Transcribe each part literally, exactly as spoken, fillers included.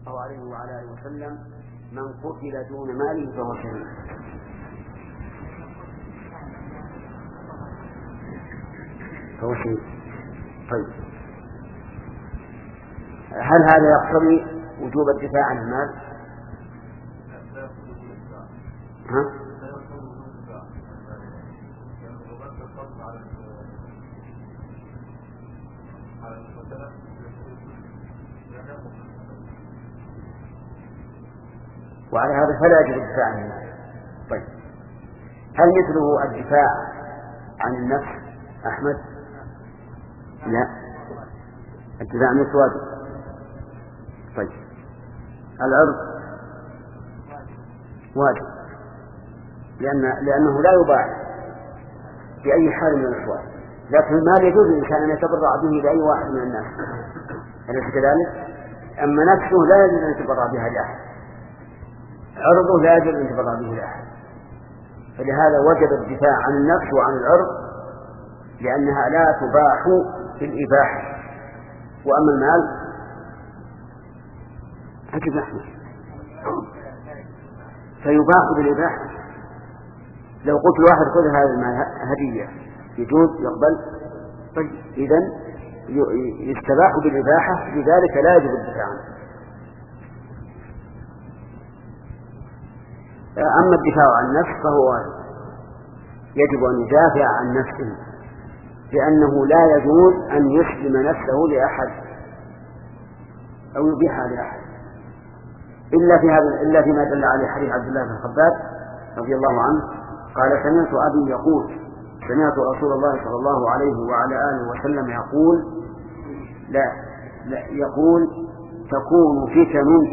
الله عليه وعلى آله وسلم: من قتل دون ماله فهو شهيد. فهو شهيد. طيب، هل هذا يقتضي وجوب الدفاع عن المال؟ ها؟ وعلى هذا فلا يجب الدفاع عن المال. طيب، هل مثله الدفاع عن النفس أحمد؟ لا، الدفاع عن النفس واجب. طيب، العرض واجب، لأن لأنه لا يباع بأي حال من الأحوال، لكن المال يجوز الإنسان أن يتبرع به لأي واحد من الناس، أليس كذلك؟ أما نفسه لا يجوز أن يتبرع بها لأحد، عرضه لا يجوز أن يتبرع به لأحد، فلهذا وجب الدفاع عن النفس وعن العرض، لأنها لا تباح بالإباحة. وأما المال عجب أحمد فيباح بالإباحة. لو قلت لواحد خذ هذا المال هدية يجوز يقبل؟ طيب، إذن يستباح بالإباحة، لذلك لا يجب الدفاع عنه. أما الدفاع عن النفس فهو يجب أن يدافع عن نفسه، لأنه لا يجوز أن يسلم نفسه لأحد أو يبيحها لأحد إلا في هذا إلا فيما دل عليه حديث عبد الله بن خباب رضي الله عنه قال: سمعت أبي يقول سمعت رسول الله صلى الله عليه وعلى آله وسلم يقول لا, لا يقول تكون فتن.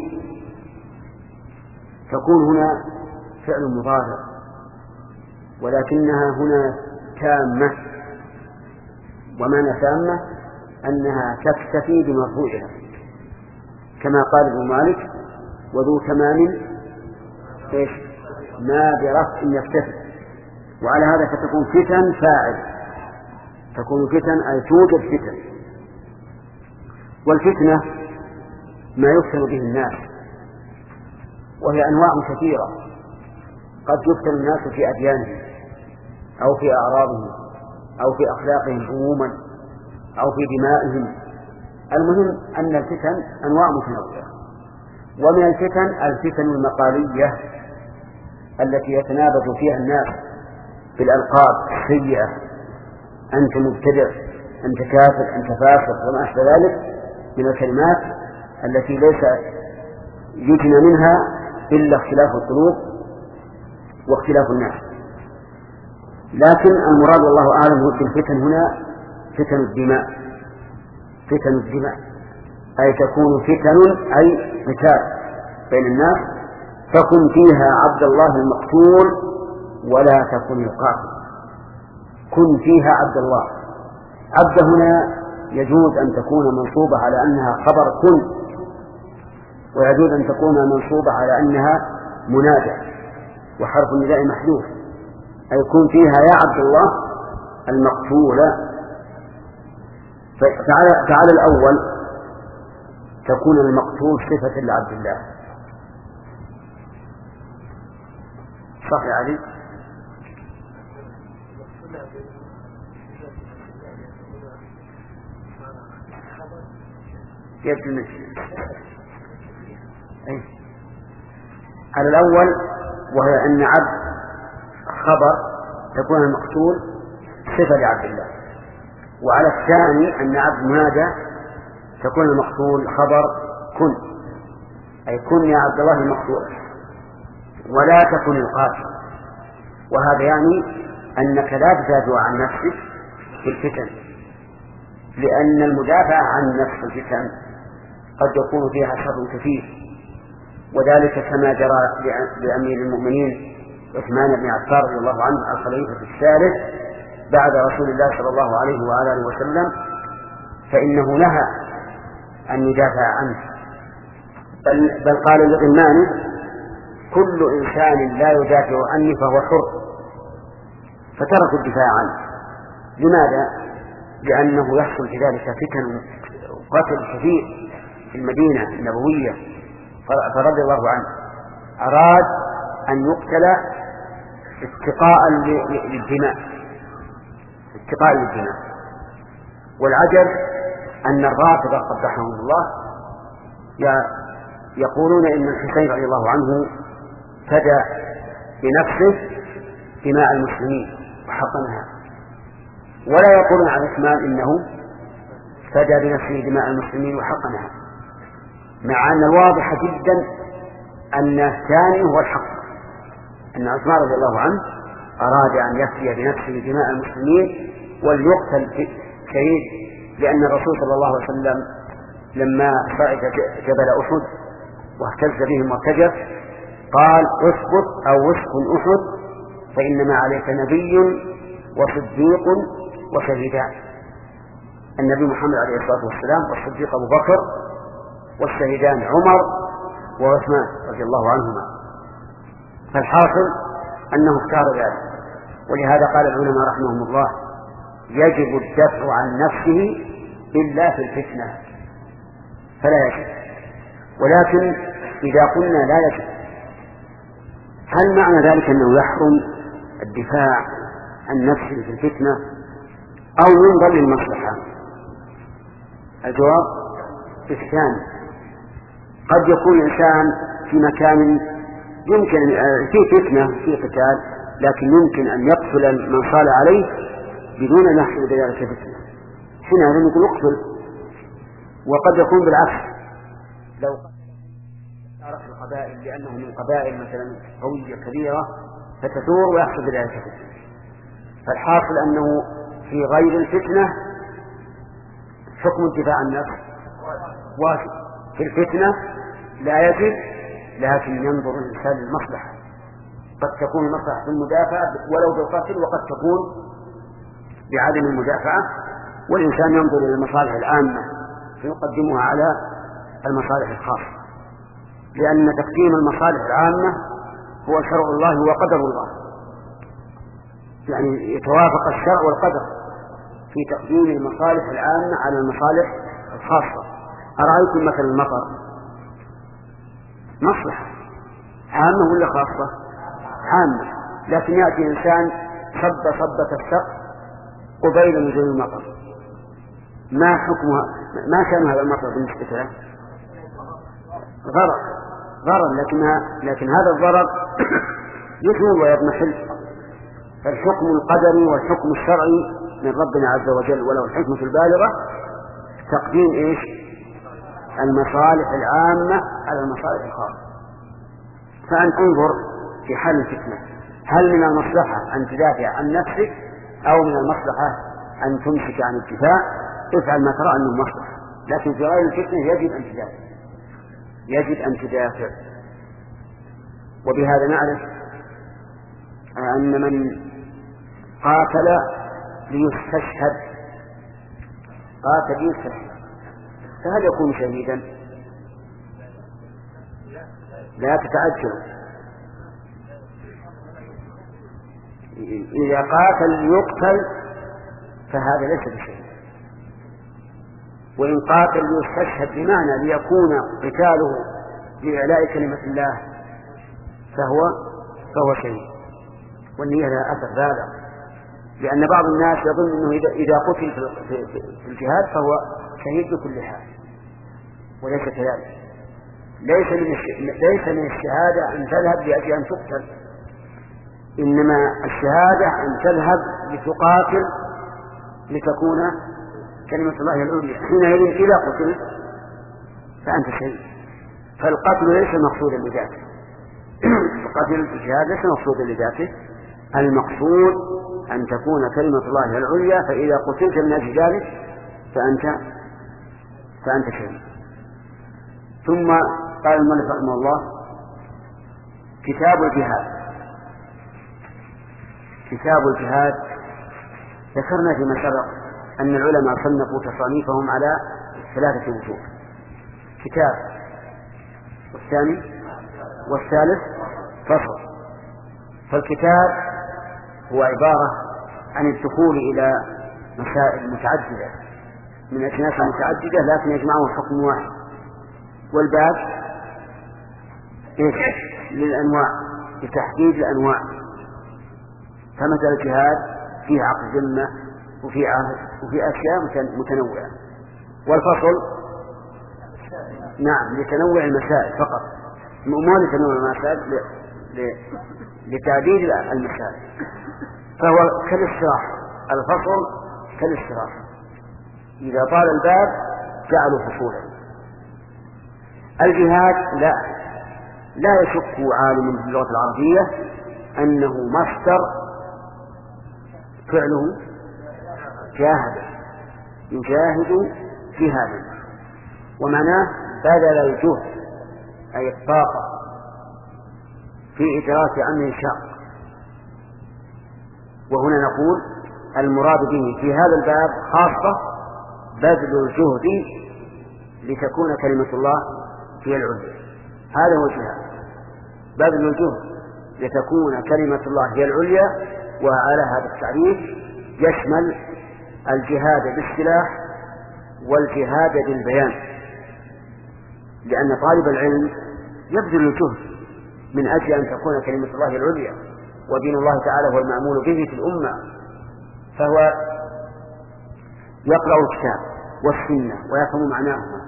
تكون هنا فعل مضارع، ولكنها هنا تامة، ومعنى تامة أنها تكتفي بمرفوعها، كما قال ابن مالك: وذو تمام إيش ما برفع يكتفي. وعلى هذا فتكون فتن فاعل، تكون فتن أي توجد فتن. والفتنة ما يفتن به الناس، وهي أنواع كثيرة. قد يفتن الناس في أديانهم أو في أعراضهم أو في أخلاقهم عموما أو في دمائهم. المهم أن الفتن أنواع متنوعة، ومن الفتن الفتن المقالية التي يتنابز فيها الناس بالألقاب السيئة: أنت مبتدع، أنت كافر، أنت فاسق، وما أشبه ذلك من الكلمات التي ليس يجنى منها إلا اختلاف القلوب واختلاف الناس. لكن المراد والله أعلم هو الفتن هنا فتن الدماء. فتن الدماء أي تكون فتن أي قتال بين الناس، تكن فيها عبد الله المقتول ولا تكن القاتل. كن فيها عبد الله. عبد هنا يجوز أن تكون منصوبة على أنها خبر كن، ويجوز أن تكون منصوبة على أنها منادى وحرف النداء محذوف، أي كن فيها يا عبد الله المقتول. فعلى الأول تكون المقتول صفة لعبد الله. صح يا علي؟ يبدو المشي. أي. على الأول وهي أن عبد خبر تكون المقتول صفة لعبد الله، وعلى الثاني أن عبد منادى تكون المقتول خبر كن، أي كن يا عبد الله المقتول ولا تكن القاتل. وهذا يعني أنك لا تدافع عن نفسك في الفتن، لأن المدافع عن نفس الفتن قد يكون فيها شر كثير، وذلك كما جرى لأمير المؤمنين عثمان بن عفان رضي الله عنه الخليفة الثالث بعد رسول الله صلى الله عليه وعلى آله وسلم، فإنه نهى أن يدافع عنه، بل, بل قال لغلمانه: كل إنسان لا يدافع عني فهو حر. فتركوا الدفاع عنه. لماذا؟ لأنه يحصل في ذلك فتن وقتل كثير في المدينة النبوية، فرضي الله عنه أراد أن يقتل اتقاء للدماء اتقاء للدماء والعجب أن الرافضة قبحهم الله يقولون إن الحسين رضي الله عنه فدى بنفسه دماء المسلمين وحقنها، ولا يقولون عن عثمان إنه فدى بنفسه دماء المسلمين وحقنها، مع أن الواضح جدا أن الثاني هو الحق، أن عثمان رضي الله عنه أراد أن يفدي بنفسه دماء المسلمين وليقتل شهيد، لأن الرسول صلى الله عليه وسلم لما صعد جبل أحد واهتز بهم وارتجف قال اثبت أو اسكن أحد فإنما عليك نبي وصديق وشهيدان. النبي محمد عليه الصلاة والسلام والصديق أبو بكر والشهيدان عمر وعثمان رضي الله عنهما. فالحاصل أنه اختار ذلك، ولهذا قال العلماء رحمهم الله يجب الدفع عن نفسه إلا في الفتنة فلا يجب. ولكن إذا قلنا لا يجب، هل معنى ذلك أنه يحرم الدفاع عن نفسه في الفتنة أو ينظر للمصلحة؟ الجواب الثاني. قد يكون الإنسان في مكان يمكن فيه فتنة فيه قتال، لكن يمكن أن يقتل من صال عليه بدون أن يحصل بذلك فتنة، حينئذ نقول اقتل. وقد يكون بالعكس، لو تعرف القبائل لأنه من قبائل مثلا قوية كبيرة فتثور ويحصل بذلك فتنة. فالحاصل أنه في غير الفتنة حكم الدفاع عن النفس واجب، في الفتنة لا يجب، لكن ينظر الإنسان للمصلحة. قد تكون المصلحة في المدافعة ولو بالقتل، وقد تكون بعدم المدافعة، والإنسان ينظر إلى المصالح العامة فيقدمها على المصالح الخاصة، لأن تقديم المصالح العامة هو شرع الله وقدر الله، يعني يتوافق الشرع والقدر في تقديم المصالح العامة على المصالح الخاصة. أرأيتم مثل المطر مصلحة عامة ولا خاصة؟ عامة، لكن يأتي إنسان صب صبة السقف قبيل نزول المطر، ما حكمها؟ ما كان هذا المطر بالنسبة له؟ ضرر ضرر لكنها لكن هذا الضرر يزول ويضمحل. فالحكم القدري والحكم الشرعي من ربنا عز وجل وله الحكمة البالغة تقديم إيش؟ المصالح العامة على المصالح الخاصة. فأن انظر في حال الفتنة، هل من المصلحة أن تدافع عن نفسك أو من المصلحة أن تمسك عن الدفاع؟ افعل ما ترى أنه مصلحة، لكن في غير الفتنة يجب أن تدافع يجب أن تدافع. وبهذا نعرف أن من قاتل ليستشهد قاتل ليستشهد فهل يكون شهيدا؟ لا تتعجل، إذا قاتل ليقتل فهذا ليس بشهيد، وإن قاتل ليستشهد بمعنى ليكون قتاله لإعلاء كلمة الله فهو فهو شهيد، والنية لها أثر بالغ، لأن بعض الناس يظن أنه إذا قتل في الجهاد فهو شهيد بكل حال، وليس كذلك. ليس من ليس من الشهادة أن تذهب لأجل أن تقتل، إنما الشهادة أن تذهب لتقاتل لتكون كلمة الله العليا، حينئذ إذا قتلت فأنت شهيد. فالقتل ليس مقصودا لذاته، القتل الجهاد ليس مقصودا لذاته، المقصود أن تكون كلمة الله العليا، فإذا قتلت من أجل ذلك فأنت فأنت شهيد. ثم قال المؤلف رحمه الله كتاب الجهاد. كتاب الجهاد ذكرنا فيما سبق أن العلماء صنفوا تصانيفهم على ثلاثة وجوه: كتاب، والثاني والثالث فصل. فالكتاب هو عبارة عن الدخول إلى مسائل متعددة من أجناس متعددة لكن يجمعه حكم واحد. والباب للأنواع، لتحديد الأنواع. فمثل الجهاد فيه عقد ذمة وفي عهد وفي أشياء متنوعة. والفصل نعم لتنوع المسائل فقط، مو لتنوع المسائل، لتعديد المسائل. فهو كالاستراحة، الفصل كالاستراحة، إذا طال الباب جعلوا فصولا. الجهاد لا لا يشك عالم في اللغة العربية أنه مصدر فعله جاهد، يجاهد جهادا، ومعناه بذل الجهد أي الطاقة في إدراك أمر شاق. وهنا نقول المراد به في هذا الباب خاصة بذل الجهد لتكون كلمة الله هي العليا، هذا هو الجهاد، بذل الجهد لتكون كلمة الله هي العليا. وعلى هذا التعريف يشمل الجهاد بالسلاح والجهاد بالبيان، لأن طالب العلم يبذل الجهد من أجل أن تكون كلمة الله العليا ودين الله تعالى هو المعمول به في الأمة، فهو يقرأ الكتاب والسنة ويفهم معناهما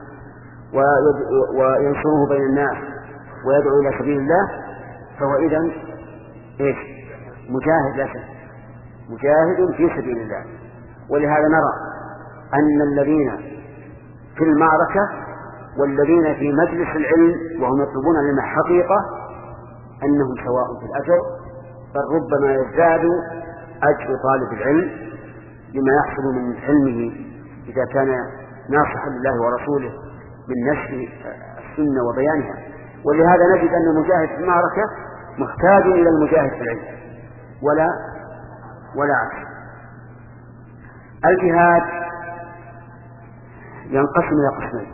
وينشره بين الناس ويدعو إلى سبيل الله، فهو إذن إيش؟ مجاهد لا شك، مجاهد في سبيل الله. ولهذا نرى أن الذين في المعركة والذين في مجلس العلم وهم يطلبون العلم حقيقة أنهم سواء في الأجر، بل ربما يزداد أجر طالب العلم لما يحصل من علمه إذا كان ناصحا لله ورسوله من نشر السنة وبيانها. ولهذا نجد أن المجاهد في المعركة محتاج إلى المجاهد في العلم ولا ولا عكس. الجهاد ينقسم إلى قسمين،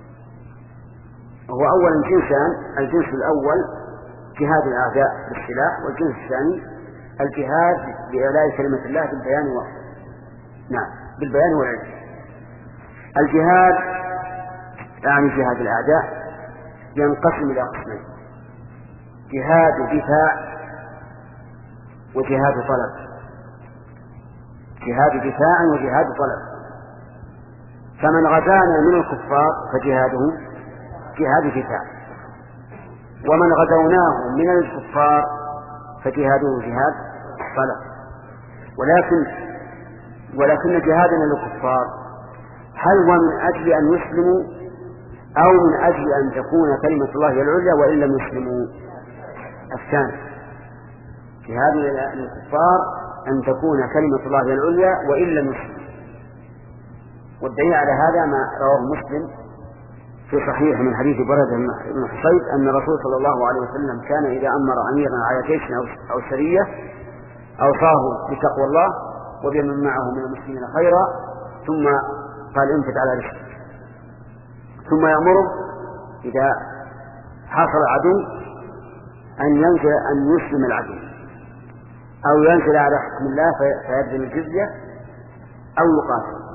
هو أولا جنسان: الجنس الأول جهاد الأعداء بالسلاح، والجنس الثاني الجهاد بإعلاء كلمة الله بالبيان و... نعم بالبيان والعلم. الجهاد يعني جهاد الأعداء ينقسم إلى قسمين: جهاد دفاع وجهاد طلب. جهاد دفاع وجهاد طلب. فمن غزانا من الكفار فجهاده جهاد دفاع، ومن غزوناه من الكفار فجهاده جهاد طلب. ولكن ولكن جهادنا للكفار هل هو من أجل أن يسلموا أو من أجل أن تكون كلمة الله هي العليا وإن لم يسلموا؟ الثاني، جهادنا للكفار أن تكون كلمة الله هي العليا وإن لم يسلموا. والدليل على هذا ما رواه مسلم في صحيح من حديث برده بن حصيب أن الرسول صلى الله عليه وسلم كان إذا أمر أميرا على جيش أو سرية أوصاه بتقوى الله وبمن معه من المسلمين خيرا، ثم قال انفت على رشد، ثم يأمره إذا حصل العدو أن ينزل أن يسلم العدو أو ينزل على حكم الله فيبذل الجزية أو يقاتل.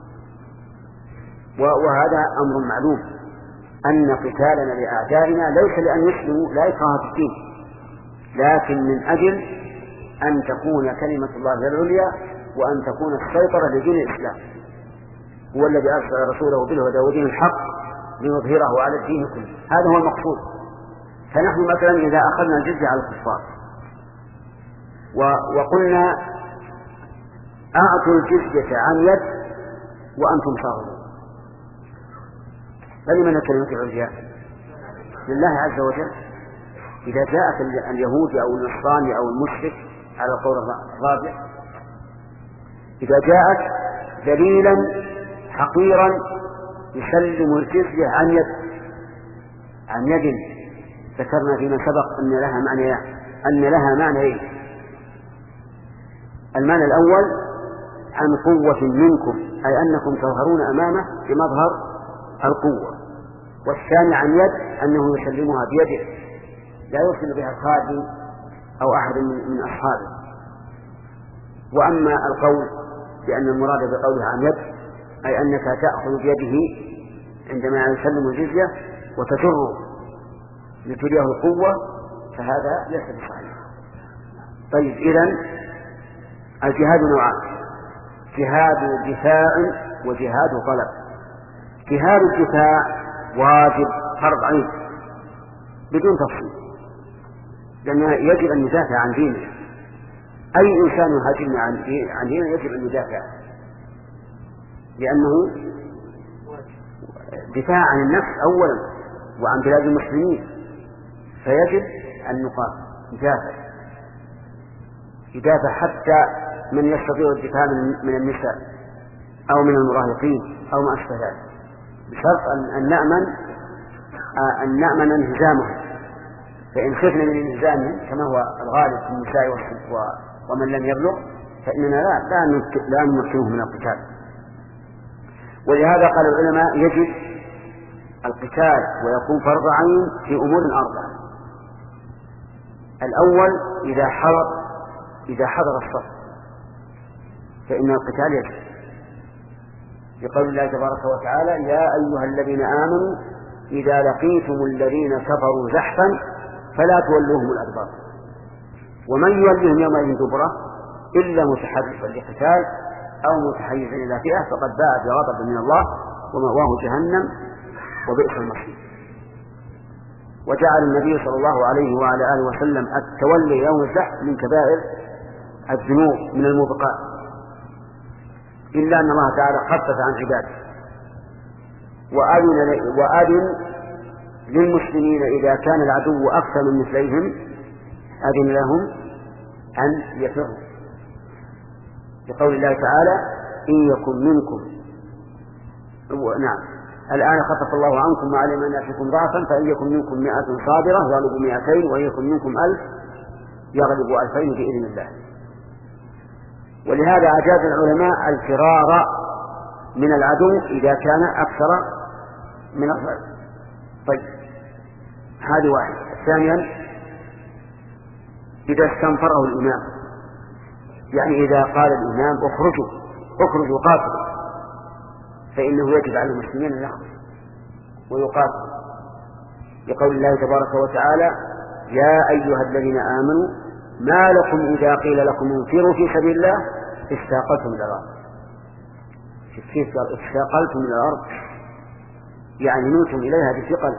وهذا أمر معلوم أن قتالنا لأعدائنا ليس لأن يسلموا، لا إكراه في الدين، لكن من أجل أن تكون كلمة الله العليا وأن تكون السيطرة لدين الإسلام. هو الذي أرسل رسوله بالهدى ودين الحق ليظهره على الدين كله، هذا هو المقصود. فنحن مثلا إذا أخذنا الجزية على الكفار وقلنا أعطوا الجزية عن يد وأنتم صاغرون، فلمن كلمة العليا؟ لله عز وجل. إذا جاءك اليهودي أو النصراني أو المشرك على القول الرابع، إذا جاءك دليلا حقيرا يسلم الجزية عن يد عن يد ذكرنا فيما سبق أن لها معنى أن لها معنيين: المعنى الأول عن قوة منكم، أي أنكم تظهرون أمامه بمظهر القوة، والثاني عن يد أنه يسلمها بيده لا يرسل بها الخادم أو أحد من أصحابه. وأما القول بأن المراد بقولها عن يد أي أنك تأخذ بيده عندما يسلم الجزية وتجره لتريه القوة فهذا ليس بصحيح. طيب إذن الجهاد نوعان: جهاد دفاع وجهاد طلب. جهاد الدفاع واجب فرض عين بدون تفصيل، لأن يجب أن يدافع عن دينه. أي إنسان يهاجمنا عن دينه يجب أن يدافع، لأنه دفاع عن النفس أولا وعن بلاد المسلمين، فيجب أن نقاتل يدافع يدافع حتى من يستطيع الدفاع من النساء أو من المراهقين أو ما أشبه ذلك، بشرط أن نأمن أن نأمن انهزامهم. فإن خفنا من انهزامهم كما هو الغالب في النساء ومن لم يبلغ فإننا لا لا نمكنه من القتال. ولهذا قال العلماء يجب القتال ويكون فرض عين في أمور أربعة. الأول إذا حضر إذا حضر الصف فإن القتال يجب، لقول الله تبارك وتعالى: يا أيها الذين آمنوا إذا لقيتم الذين كفروا زحفا فلا تولوهم الأدبار ومن يولهم يومئذ دبره إلا متحرفا لقتال أو متحيزا إلى فئة فقد باء بغضب من الله ومأواه جهنم وبئس المصير. وجعل النبي صلى الله عليه وعلى آله وسلم التولي يوم الزحف من كبائر الذنوب من الموبقات، إلا أن الله تعالى خفف عن عباده وأذن, وأذن للمسلمين إذا كان العدو أكثر من مثليهم أذن لهم أن يفروا، لقول الله تعالى: إن يكن منكم نعم الآن خفف الله عنكم وعلم أن فيكم ضعفا فإن يكن منكم مائة صابرة يغلب مائتين وإن يكن منكم ألف يغلب ألفين بإذن الله. ولهذا أجاز العلماء الفرار من العدو إذا كان أكثر من الضعف. طيب هذه واحدة. ثانيا إذا استنفره الإمام، يعني إذا قال الإمام اخرجوا اخرجوا قاتلوا فإنه يجب على المسلمين أن يخرجوا ويقاتلوا، لقول الله تبارك وتعالى: يا أيها الذين آمنوا ما لكم إذا قيل لكم انفروا في سبيل الله استاقلتم إلى الأرض. استاقلتم إلى الأرض يعني نوتم إليها بثقل،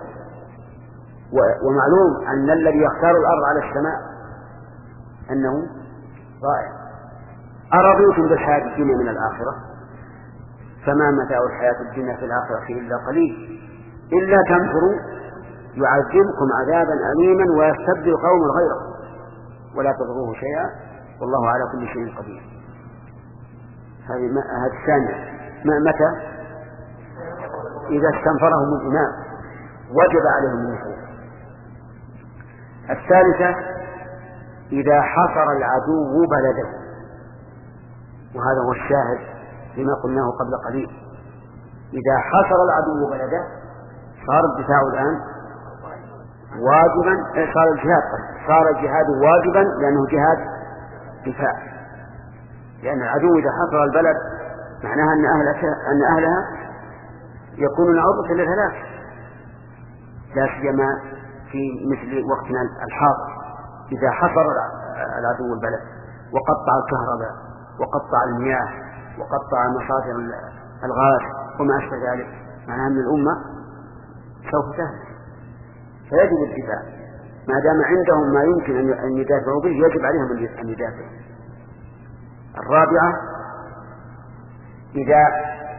ومعلوم أن الذي يختار الأرض على السماء أنه ضائع. أرضيتم بالحياة الدنيا من الآخرة فما متاع الحياة الدنيا في الآخرة إلا قليل إلا تنفروا يعذبكم عذابا أليما ويستبدل قوما غيركم ولا تضروه شيئا والله على كل شيء قدير. هذه الثانية. متى؟ إذا استنفرهم الإمام وجب عليهم النفور. الثالثة إذا حصر العدو بلده، وهذا هو الشاهد لما قلناه قبل قليل. إذا حصر العدو بلده صار الدفاع الآن واجبا، صار الجهاد صار الجهاد واجبا لأنه جهاد دفاع، لأن العدو إذا حصر البلد معناها أن أهلها, أن أهلها يكونون عرضة للهلاك، لا سيما في مثل وقتنا الحاضر. إذا حصر العدو البلد وقطع الكهرباء وقطع المياه وقطع مصادر الغاز وما أشبه ذلك معناها أن الأمة سوف تهلك، فيجب الدفاع ما دام عندهم ما يمكن أن يدافعوا به يجب عليهم أن يدافعوا. الرابعة إذا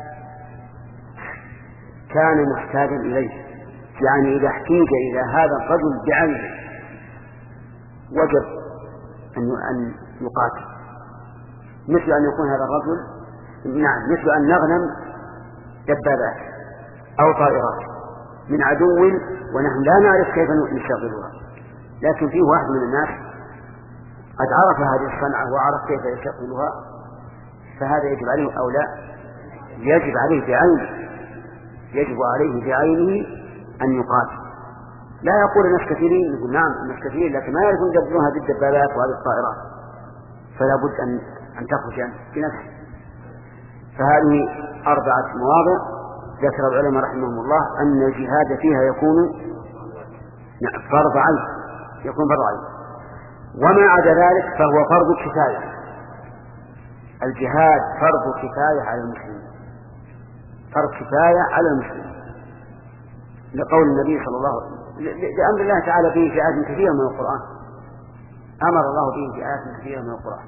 كان محتاجا إليه، يعني إذا احتيج إلى هذا الرجل بعينه وجب أن يقاتل، مثل أن يكون هذا الرجل نعم مثل أن نغنم دبابات أو طائرات من عدو ونحن لا نعرف كيف نشغلها، لكن فيه واحد من الناس قد عرف هذه الصنعة وعرف كيف يشغلها، فهذا يجب عليه أو لا؟ يجب عليه بعينه، يجب عليه بعينه أن يقاتل. لا يقول الناس كثيرين، يقول نعم الناس كثيرين لكن ما يعرفون يدبرون هذه الدبابات وهذه الطائرات، فلا بد أن أن تخرج بنفسه. فهذه أربعة مواضع ذكر العلماء رحمهم الله أن الجهاد فيها يكون فرض عين، يكون فرض عين. وما عدا ذلك فهو فرض كفاية. الجهاد فرض كفاية على المسلمين، فرض كفاية على المسلمين، لقول النبي صلى الله عليه وسلم، لأمر الله تعالى به في آيات كثيرة من القرآن، أمر الله به في آيات كثيرة من القرآن.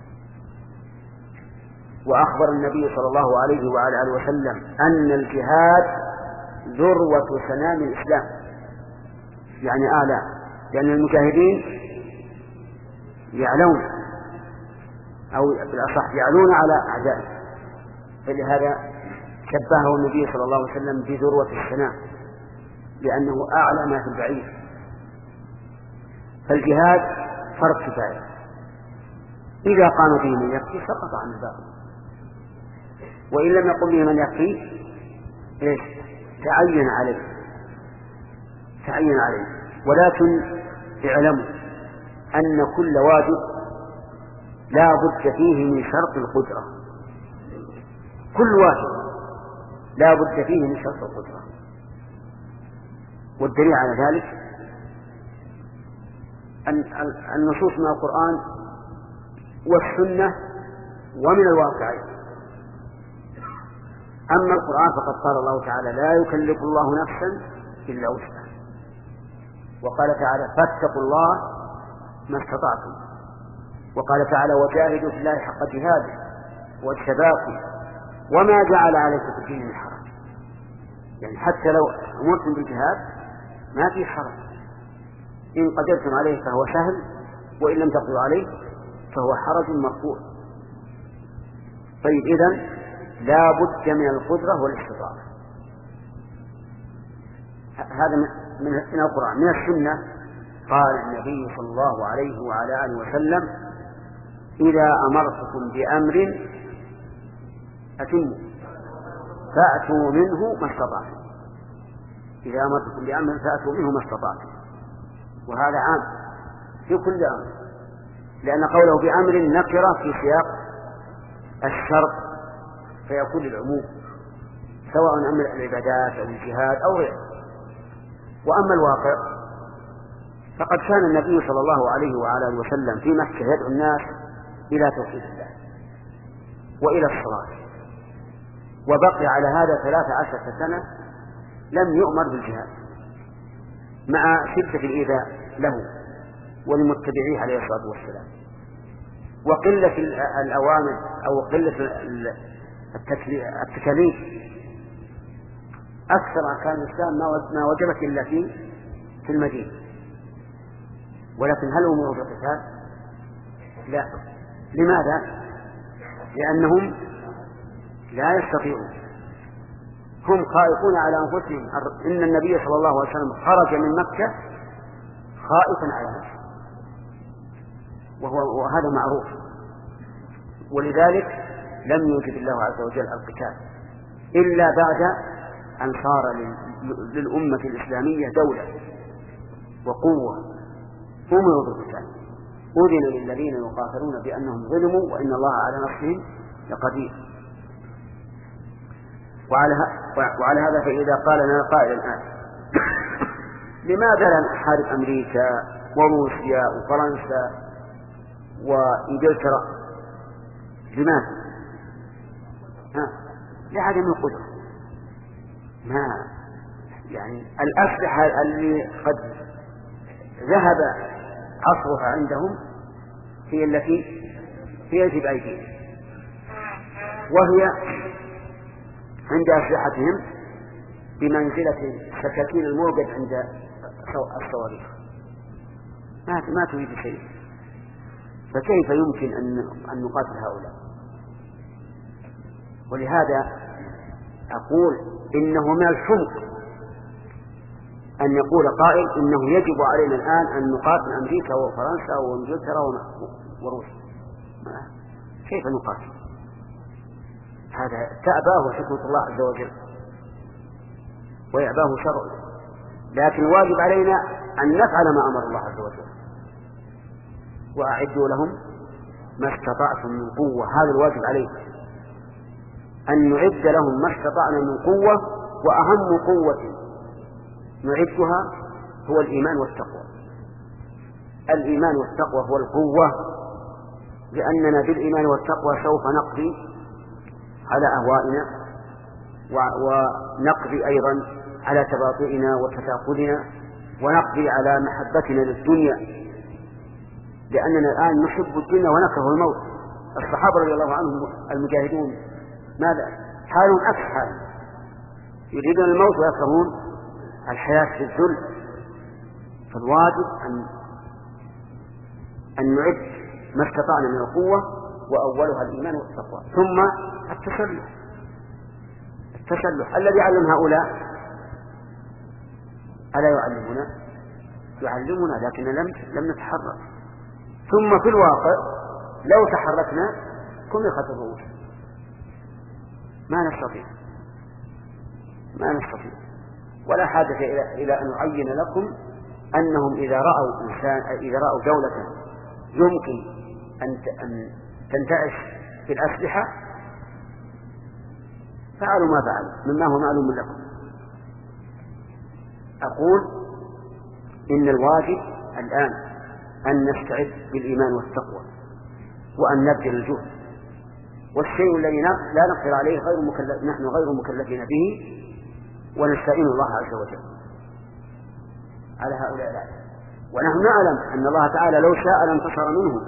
وأخبر النبي صلى الله عليه وعلى آله وسلم أن الجهاد ذروة سنام الإسلام، يعني أعلى، لأن المجاهدين يعلون أو بالأصح يعلون على أعدائهم، فلهذا شبهه النبي صلى الله عليه وسلم بذروة السنام لأنه أعلى ما في البعير. فالجهاد فرض كفاية، إذا قام به من يكفي سقط عن الباقي، وإن لم يقم به من يكفي إيش؟ تعين عليه تعين عليه. ولكن اعلموا أن كل واجب لا بد فيه من شرط القدرة، كل واجب لا بد فيه من شرط القدرة. والدليل على ذلك أن النصوص من القرآن والسنة ومن الواقع. أما القرآن فقد قال الله تعالى: لا يكلف الله نفسا إلا وسعها، وقال تعالى: فاتقوا الله ما استطعتم، وقال تعالى: وجاهدوا في الله حق جهاده واجتباكم وما جعل عليكم في الدين من حرج. يعني حتى لو أمرتم بالجهاد ما في حرج، إن قدرتم عليه فهو سهل، وإن لم تقدروا عليه فهو حرج مرفوع. طيب، إذن لا بد من القدرة والاستطاعة. هذا من القرآن. من السنة قال النبي صلى الله عليه وعلى آله وسلم: إذا أمرتكم بأمر أتموا فأتوا منه ما استطعتم. إذا أمرتكم بأمر فأتوا منه ما استطعتم. وهذا عام في كل أمر، لأن قوله بأمر نكرة في سياق الشرط فيكون للعموم، سواء أمر العبادات أو الجهاد أو غيره. وأما الواقع فقد كان النبي صلى الله عليه وعلى آله وسلم في مكة يدعو الناس إلى توحيد الله وإلى الصلاة، وبقي على هذا ثلاث عشرة سنة لم يؤمر بالجهاد، مع شدة الإيذاء له ولمتبعيه عليه الصلاة والسلام، وقلة الأوامر أو قلة التكاليف. أكثر أركان الإسلام ما وجبت إلا في في المدينة. ولكن هل أمروا بالقتال؟ لا. لماذا؟ لأنهم لا يستطيعون، هم خائفون على أنفسهم. إن النبي صلى الله عليه وسلم خرج من مكة خائفا على نفسه، وهو وهذا معروف. ولذلك لم يوجد الله عز وجل القتال إلا بعد أن صار للأمة الإسلامية دولة وقوة، أمروا بالقتال. أذن للذين يقاتلون بأنهم ظلموا وإن الله على نصرهم لقدير. وعلى, وعلى هذا فإذا قال لنا قائل الآن: لماذا لا نحارب أمريكا وروسيا وفرنسا وإنجلترا؟ لماذا؟ لعدم القدرة. ما يعني الأسلحة اللي قد ذهب عصرها عندهم هي التي هي يجب أيديهم، وهي عند أسلحتهم بمنزلة سكاكين الموجد عند الصواريخ، ما ما تريد شيء. فكيف يمكن أن أن نقاتل هؤلاء؟ ولهذا أقول إنه من الحمق أن يقول قائل إنه يجب علينا الآن أن نقاتل أمريكا وفرنسا وإنجلترا وروسيا. كيف نقاتل؟ هذا تأباه حكمة الله عز وجل ويأباه شرعه، لكن الواجب علينا أن نفعل ما أمر الله عز وجل: وأعدوا لهم ما استطعتم من قوة. هذا الواجب علينا، أن نعد لهم ما استطعنا من قوة، وأهم قوة نعدها هو الإيمان والتقوى. الإيمان والتقوى هو القوة، لأننا بالإيمان والتقوى سوف نقضي على أهوائنا ونقضي أيضا على تباطئنا وتثاقلنا ونقضي على محبتنا للدنيا، لأننا الآن نحب الدنيا ونكره الموت. الصحابة رضي الله عنهم المجاهدون ماذا؟ حالهم عكس حال، يريدون الموت ويكرهون الحياة في الذل. فالواجب أن أن نعد ما استطعنا من القوة، وأولها الإيمان والتقوى، ثم التسلح. التسلح الذي علم هؤلاء ألا يعلمنا؟ يعلمنا، لكن لم لم نتحرك. ثم في الواقع لو تحركنا كمخت الرؤوس، ما نستطيع ما نستطيع ولا حاجة إلى إلى أن أعين لكم أنهم إذا رأوا إنسان إذا رأوا دولة يمكن أن أن تنتعش بالأسلحة فعلوا ما فعلوا مما هو معلوم لكم. أقول إن الواجب الآن أن نستعد بالإيمان والتقوى وأن نبذل الجهد، والشيء الذي لا نقدر عليه غير مكلف نحن غير مكلفين به، ونستعين الله عز وجل على هؤلاء الأعداء. ونحن نعلم أن الله تعالى لو شاء لانتصر منهم،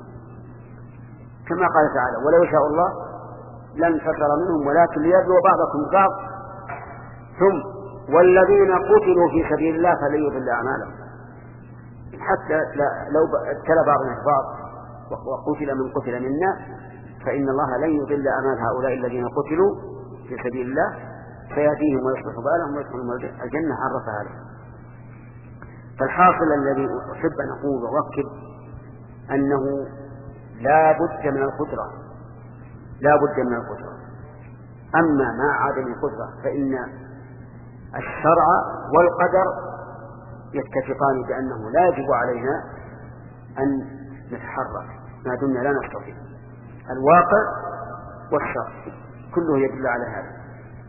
كما قال تعالى: ولو شاء الله لانتصر منهم ولكن ليبلو بعضكم بعض. ثم والذين قتلوا في سبيل الله فلن يضل أعمالهم. حتى لو ابتلى بعضنا بعض وقتل من قتل منا فإن الله لن يضل أعمال هؤلاء الذين قتلوا في سبيل الله، فيهديهم ويصلح بالهم ويدخلهم الجنة عرفها لهم. فالحاصل الذي أحب أن أقول وأؤكد أنه لا بد من القدرة، لا بد من القدرة. أما مع عدم القدرة فإن الشرع والقدر يتفقان بأنه لا يجب علينا أن نتحرك ما دمنا لا نستطيع. الواقع والشرع كله يدل على هذا.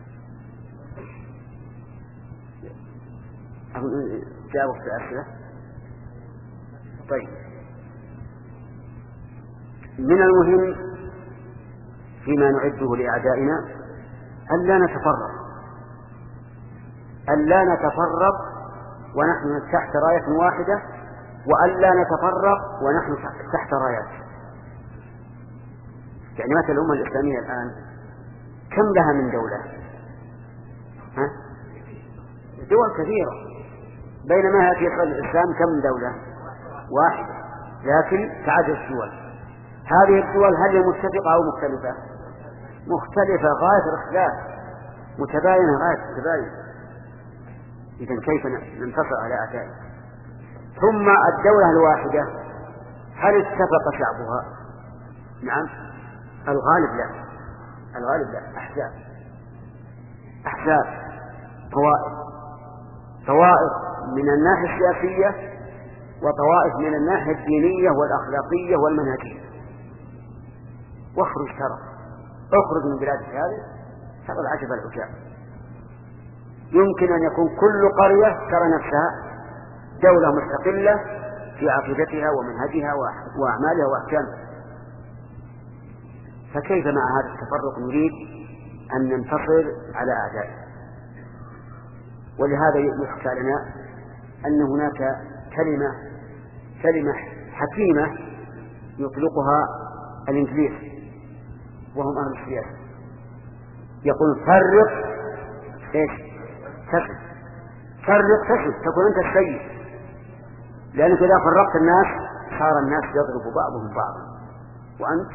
جاء وقت الأسئلة. طيب، من المهم فيما نعده لأعدائنا ألا نتفرق ألا نتفرق ونحن تحت راية واحدة، وألا نتفرق ونحن تحت رايات. يعني مثل الأمة الإسلامية الآن كم لها من دولة؟ ها؟ دول كثيرة، بينما في الإسلام كم دولة؟ واحدة، لكن تعدد الدول. هذه الدول هل هي متفقة أو مختلفة؟ مختلفة غاية الاختلاف، متباينة غاية التباين. إذن كيف ننتصر على أعدائنا؟ ثم الدولة الواحدة هل اتفق شعبها؟ نعم، الغالب لا، الغالب لا. أحزاب أحزاب طوائف طوائف من الناحية السياسية، وطوائف من الناحية الدينية والأخلاقية والمنهجية. واخرج ترى اخرج من بلاد هذه ترى العجب العجاب. يمكن أن يكون كل قرية ترى نفسها دولة مستقلة في عقيدتها ومنهجها وأعمالها وأحكامها. فكيف مع هذا التفرق نريد أن ننتصر على أعدائنا؟ ولهذا يحكى لنا أن هناك كلمة كلمة حكيمة يطلقها الإنجليز وهم أهل السياسة، يقول فرق إيش؟ تسد. فرق تسد، تكون أنت السيد، لأنك إذا فرقت الناس صار الناس يضرب بعضهم بعضا وأنت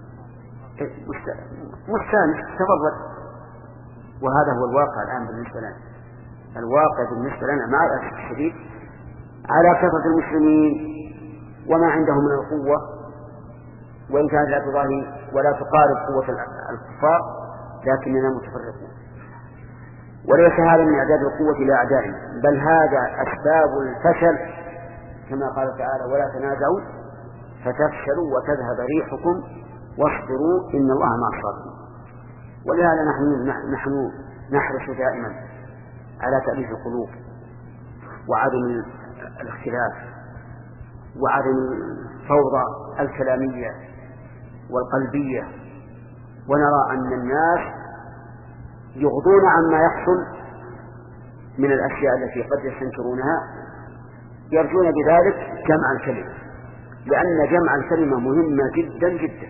مستانس تفضل. وهذا هو الواقع الآن بالنسبة لنا. الواقع بالنسبة لنا مع الأسف الشديد على كثرة المسلمين وما عندهم من القوة، وإن كانت لا تضاهي ولا تقارب قوة الكفار، لكننا متفرقون. وليس هذا من إعداد القوة لأعدائنا، بل هذا أسباب الفشل، كما قال تعالى: ولا تنازعوا فتفشلوا وتذهب ريحكم واصبروا إن الله مع الصابرين. ولهذا نحن نحن نحرص دائما على تأليف القلوب وعدم الاختلاف وعدم الفوضى الكلامية والقلبية، ونرى أن الناس يغضون عما يحصل من الأشياء التي قد يستنكرونها، يرجون بذلك جمع الكلمة، لأن جمع الكلمة مهمة جدا جدا.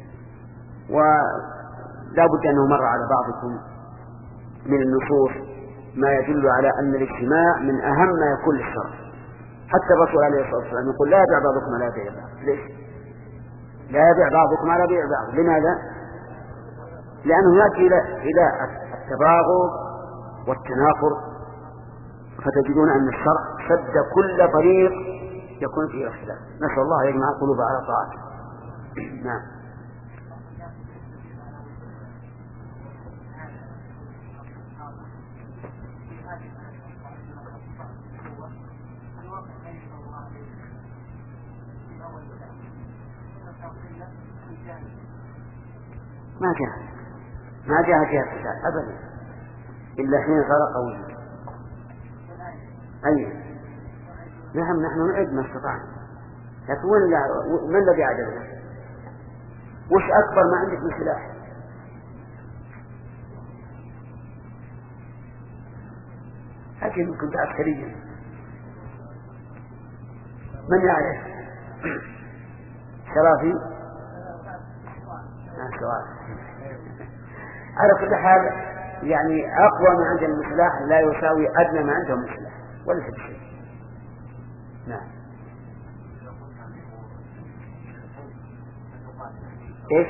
ولا بد أنه مر على بعضكم من النصوص ما يدل على أن الاجتماع من أهم ما يكون للشرع. حتى الرسول عليه الصلاة والسلام يقول لا يبيع بعضكم على بيع بعض. ليش؟ لا يبيع بعضكم على بيع بعض. لماذا؟ لأنه يأتي إلى التباغض والتنافر، فتجدون أن الشرع سد كل طريق يكون فيه اختلاف. نسأل الله يجمع القلوب على طاعته. نعم. ما جاء ما جاء جهة الفساد أبدا إلا حين صار قويا. أي نعم، نحن نعد ما استطعنا، لكن من الذي عجزنا؟ وش أكبر ما عندك من سلاح؟ لكن كنت عسكريا من يعرف؟ شرافي على كل حال، يعني أقوى ما عندهم من سلاح لا يساوي أدنى ما عندهم من سلاح ولا شيء. نعم. إيش؟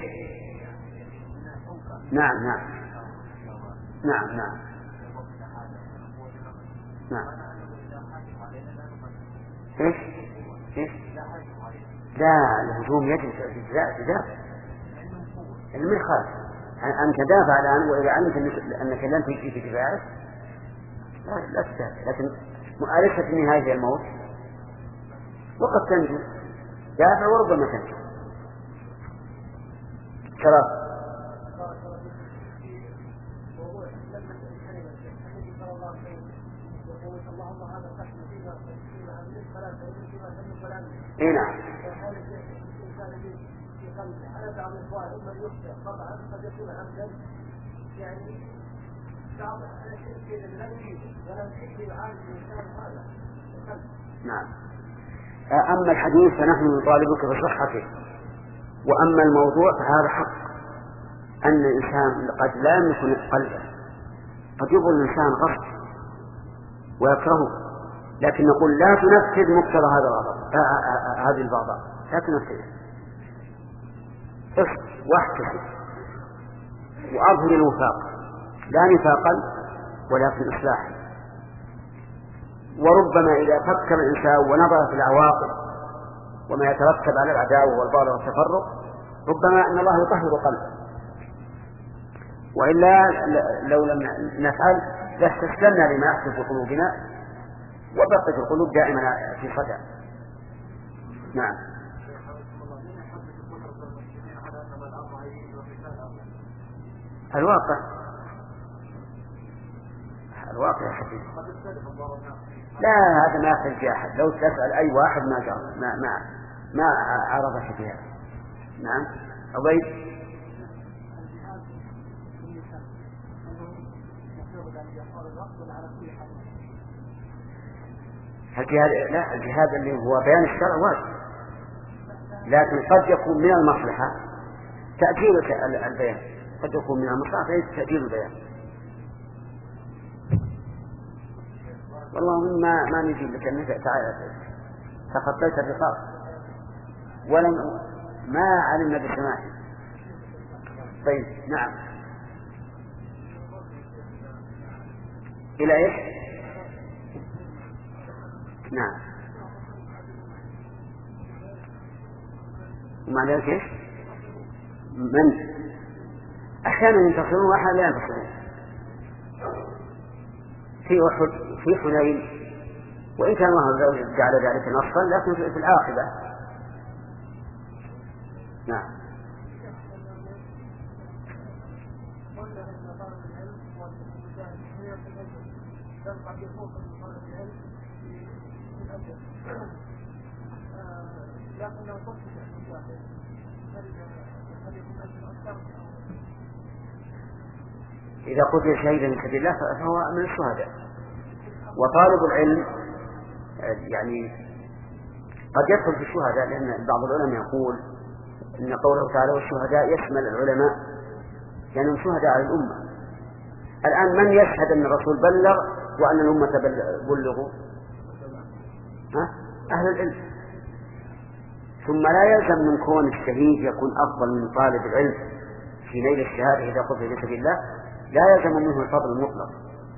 نعم نعم نعم نعم نعم. إيش؟ إيش؟ لا، الهجوم يجب جزاء المي خالص أن تدافع الآن، وإذا علمت أنك لن تجي في دفاعك لا لا تدافع، لكن مؤلفة النهاية هي الموت، وقد تنجو دافع وربما تنجو. شرف. اي نعم. نعم. أما الحديث فنحن نطالبك بصحته، وأما الموضوع فهذا حق، أن الإنسان قد لا يملك قلبه، قد يبغض الإنسان غصب ويكرهه، لكن نقول لا تنفذ مقتضى هذا الغضب، هذه البغضاء لا تنفذها، اصبر واحتسب وأظهر الوفاق، لا نفاقا ولكن إصلاحا. وربما إذا فكر الإنسان ونظر في العواقب وما يترتب على العداوة والبغض والتفرق، ربما أن الله يطهر قلبه، وإلا لو لم نفعل لاستسلمنا لما يحدث في قلوبنا، وبقت القلوب دائما في صدع. نعم. الواقع الواقع حديث. لا، هذا ما يخرج أحد، لو تسأل أي واحد ما جرى ما ما ما عرف فيها. نعم. أبيت. الجهاد لا، الجهاد اللي هو بيان الشرع واجب، لكن قد يكون من المصلحة تأجيل البيان، قد يكون من المصلحة تأجيل البيان. والله ما ما نجيب لك أنك تخطيت الرقاب ولم ما علمنا بسماعه. طيب. نعم. إلى إيش؟ نعم. ومعنى ذلك إيش؟ من أحيانا ينتصرون وأحيانا لا ينتصرون. في أحد في حنين، وإن كان الله جعل ذلك نصا، لكن في العاقبة. نعم. إذا قتل شهيدا في سبيل الله فهو من الشهداء. وطالب العلم يعني قد يدخل في الشهداء، لأن بعض العلماء يقول إن قوله تعالى والشهداء يشمل العلماء لأنهم شهداء على الأمة. الآن من يشهد أن الرسول بلغ وأن الأمة بلغوا؟ ها؟ أهل العلم. ثم لا يلزم من كون الشهيد يكون أفضل من طالب العلم في نيل الشهادة إذا قتل في سبيل الله، لا يلزم منه الفضل المطلق.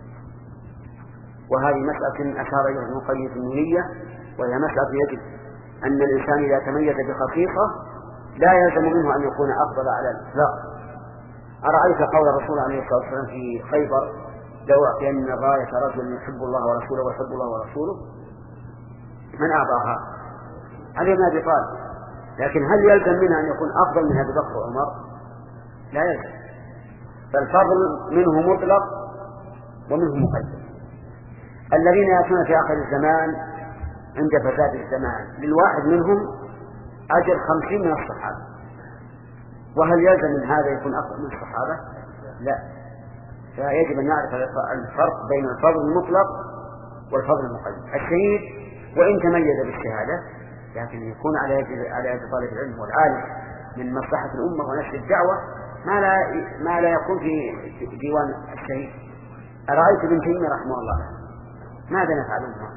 وهذه مسألة أشار إليها ابن القيم في النونية، وهي مسألة يجب أن الإنسان إذا تميز بخصيصة لا يلزم منه أن يكون أفضل على الإطلاق. أرأيت قول الرسول عليه الصلاة والسلام في خيبر لو أعطين الراية رجل يحب الله ورسوله ويحب الله ورسوله، من أعطاها؟ علي بن أبي طالب. لكن هل يلزم منه أن يكون أفضل من أبي بكر وعمر؟ لا يلزم، فالفضل منه مطلق ومنه مقيد. الذين يأتون في آخر الزمان عند فساد الزمان للواحد منهم أجر خمسين من الصحابة، وهل يلزم من هذا يكون أفضل من الصحابة؟ لا. فيجب أن نعرف الفرق بين الفضل المطلق والفضل المقيد. الشهيد وإن تميز بالشهادة لكن يكون على يد على يد طالب العلم والعالم من مصلحة الأمة ونشر الدعوة ما لا ما لا يكون في ديوان الشهيد. أرأيت ابن تيمية رحمه الله ماذا نفعل بهم؟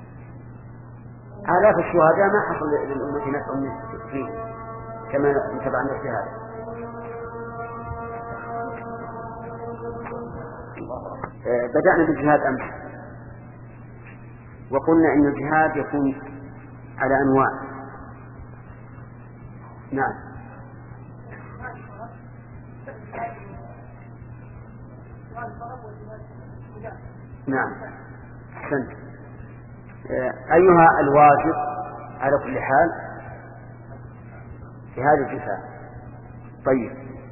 آلاف الشهداء ما حصل للأمة نفع فيه كما تبعنا الشهادة. بدأنا بالجهاد أمس وقلنا إن الجهاد يكون على أنواع. نعم. نعم أحسنت. أيها الواجب على كل حال جهاد الكفاية. طيب،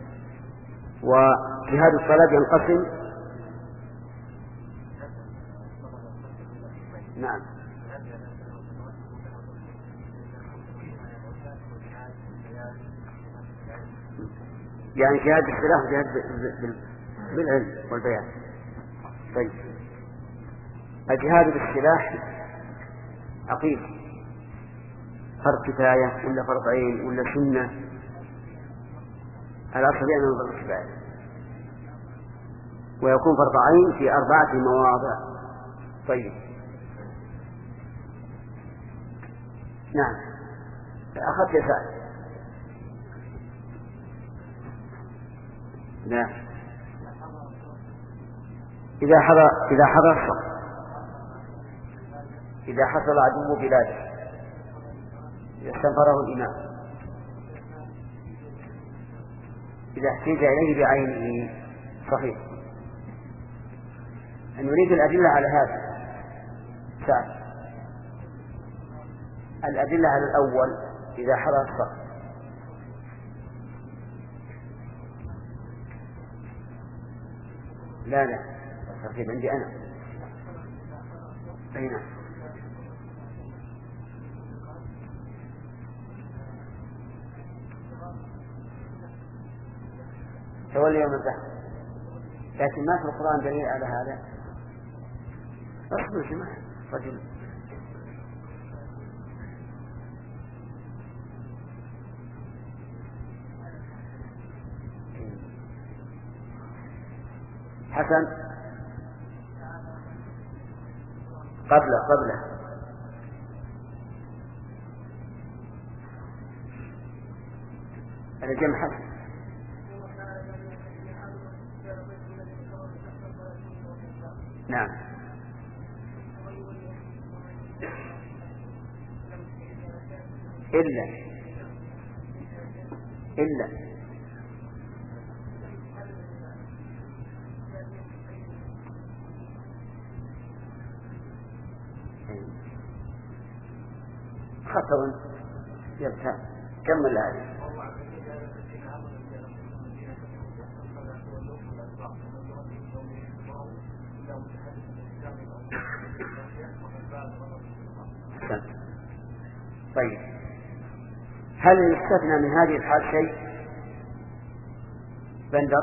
وجهاد الصلاة ينقسم. نعم. يعني جهاد السلاح وجهاد بالعلم والبيان. طيب، الجهاد بالسلاح عقيد فرض كفاية ولا فرض عين ولا سنة؟ الأصل أنه فرض كفاية، ويكون فرض عين في أربعة مواضع. طيب، نعم. أخذت يا سعد؟ لا. إذا حضر إذا حضر الصف، إذا حصل عدو بلاده، إذا استنفره الإمام، إذا احتاج إليه بعينه. صحيح. أن نريد الأدلة على هذا. سعد، الأدلة على الأول إذا حضر الصف. لا لا الترتيب عندي أنا. أي نعم. تولي يوم الزحف، لكن ما في القرآن دليل على هذا. أصبر جماعة رجل. حسن قبله قبله أنا جمع حسن. نعم. إلا إلا خطأ يبتع. كمل هذه. طيب هل يستثنى من هذه الحال شيء؟ بندر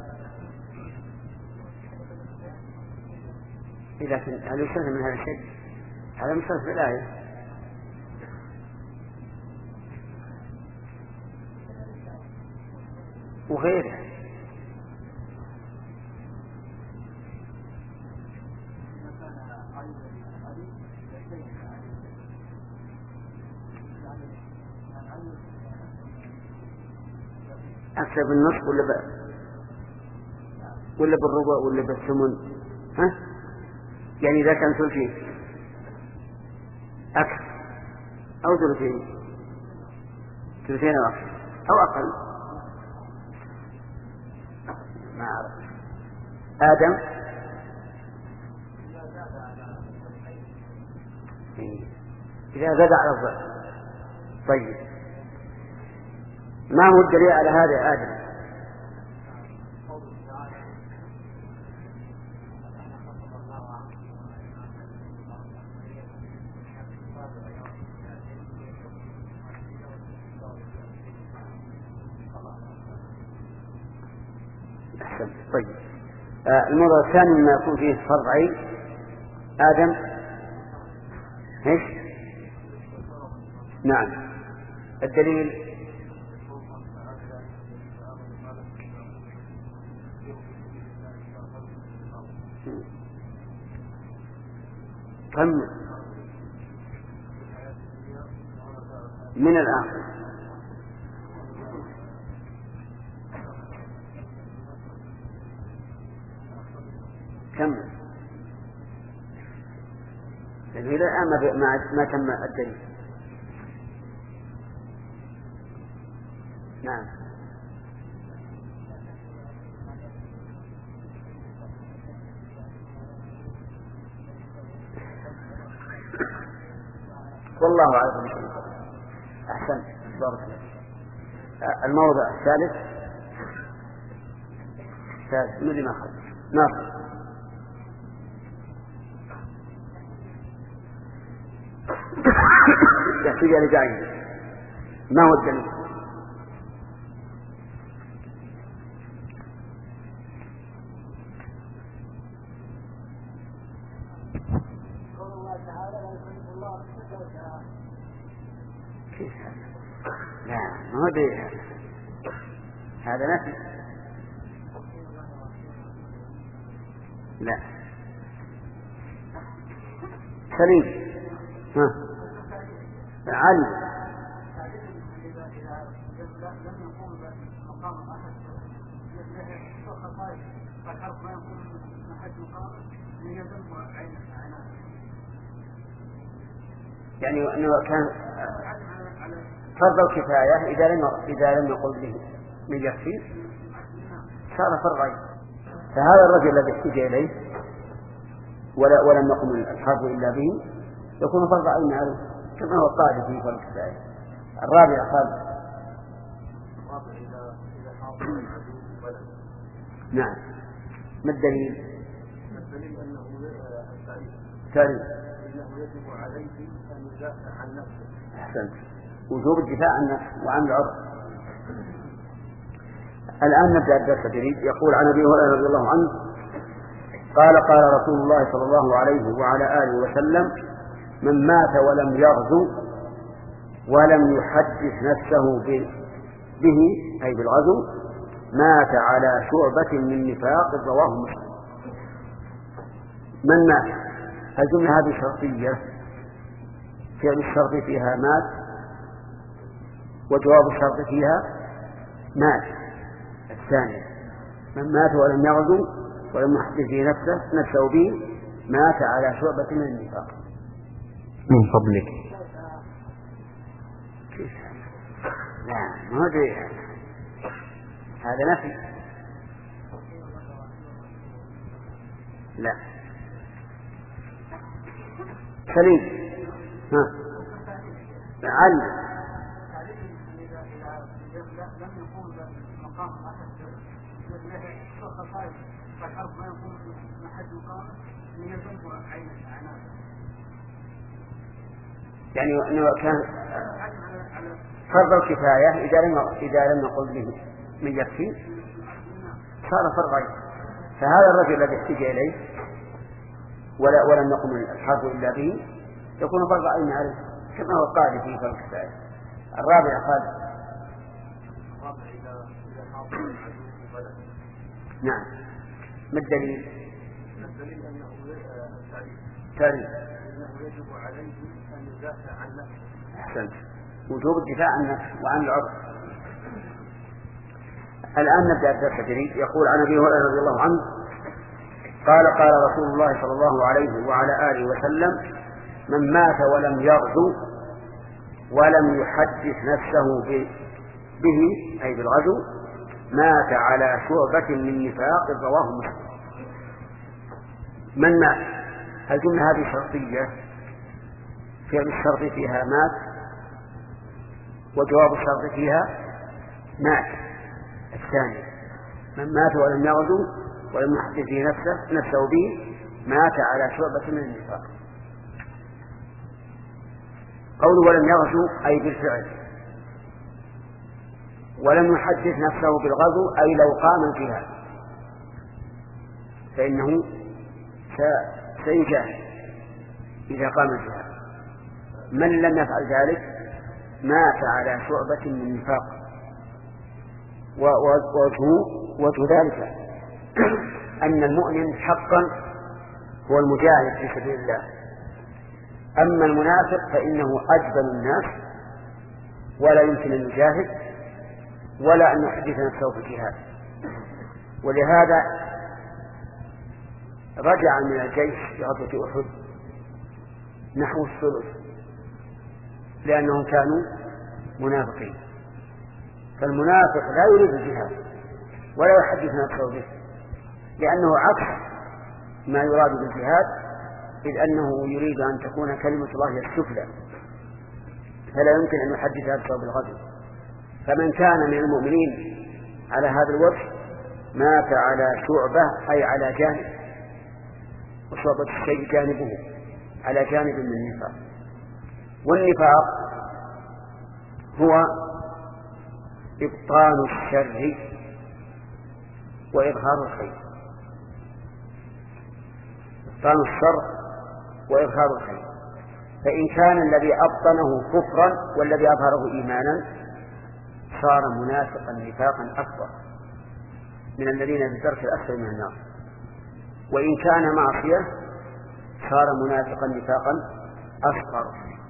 لكن هل يستثنى من هذا الشيء؟ هذا مستثنى الآية. وغيره أكثر بالنصف ولا ب... ولا بالربع ولا بالثمن؟ ها؟ يعني إذا كان ثلثين أكثر أو ثلثين ثلثين أو أكثر أو أقل ما أعرف. آدم إذا زاد على الضعف. طيب ما هو الدليل على هذا آدم؟ أحسن. طيب آه الموضوع الثاني ما يكون فيه فرض عين آدم ايش؟ نعم. الدليل كم من الآخر كم الدليل الآن ما, ما تم الدليل. نعم. والله أعلم. أحسن. بارك الله. الموضع الثالث الثالث من اللي ما أخذ ناصر يحتاج لداعي. ما هو الدليل؟ لا ما هو دليل. هذا نفي. لا سليم. ها علم. يعني أنه كان فرض الكفاية إذا لم إذا لم يقل به من يكفي صار فرض عين. فهذا الرجل الذي احتج إليه ولا ولم يقم الحرب إلا به يكون فرض عين عليه كما هو القاعدة في فرض الكفاية. الرابع قال نعم. ما الدليل؟ الدليل أنه تعريف أنه يجب عليه أن يدافع عن نفسه. أحسنت. وجوب الدفاع عن النفس وعن العرض. الآن نبدأ الدرس الجديد. يقول عن أبي هريرة رضي الله عنه قال قال رسول الله صلى الله عليه وعلى آله وسلم من مات ولم يغزو ولم يحدث نفسه به أي بالغزو مات على شعبة من نفاق. رواه مسلم. من مات الجملة هذه شرطية فعل الشرط فيها مات وجواب الشرط فيها مات. الثانية من مات ولم يغزو ولم يحدث به نفسه نفسه به مات على شعبة من النفاق. من فضلك. لا ما أدري هذا نفي. لا سليم. ها علم. يعني أنه كان فرض الكفاية إذا لم إذا لم نقل به من يكفي صار فرض عين. فهذا الرجل الذي احتج إليه ولا ولم نقم الحرب إلا به يكون فرض عين عليه كما هو قاعد في فرض الكفاية. الرابع قال نعم. ما الدليل؟ الدليل أنه تعريف أنه يجب عليه أن يدافع عن نفسه. أحسنت. وجوب الدفاع عن نفسه وعن العرض. الآن نبدأ الدرس الجديد. يقول عن أبي هريرة رضي الله عنه قال قال رسول الله صلى الله عليه وعلى آله وسلم من مات ولم يغزو ولم يحدث نفسه به أي بالغزو مات على شعبة من نفاق. رواه مسلم. من مات، هل جملة هذه شرطية؟ فعل الشرط فيها مات وجواب الشرط فيها مات. الثاني من مات ولم يغزو ولم يحدث نفسه نفسه به مات على شعبة من النفاق. قوله ولم يغزو أي بالفعل، ولم يحدث نفسه بالغزو أي لو قام الجهاد فإنه سيجاهد إذا قام الجهاد. من لم يفعل ذلك مات على شعبة من النفاق. ووجه ذلك أن المؤمن حقا هو المجاهد في سبيل الله، أما المنافق فإنه أجبن الناس ولا يمكن أن يجاهد ولا أن يحدث نفسه في الجهاد. ولهذا رجع من الجيش في غزوة أحد نحو الثلث لأنهم كانوا منافقين. فالمنافق لا يريد الجهاد ولا يحدث نفسه به لأنه عكس ما يراد بالجهاد، إذ أنه يريد أن تكون كلمة الله السفلى فلا يمكن أن يحدث نفسه بالغزو. فمن كان من المؤمنين على هذا الوجه مات على شعبة أي على جانب، وشعبة الشيء جانبه، على جانب من النفاق. والنفاق هو إبطان الشر وإظهار الخير. إبطان الشر وإظهار الخير. فإن كان الذي أبطنه كفرا والذي أظهره إيمانا صار منافقا نفاقا أكبر من الذين في الدرك الأسفل من النار. وإن كان معصية صار منافقا نفاقا أصغر.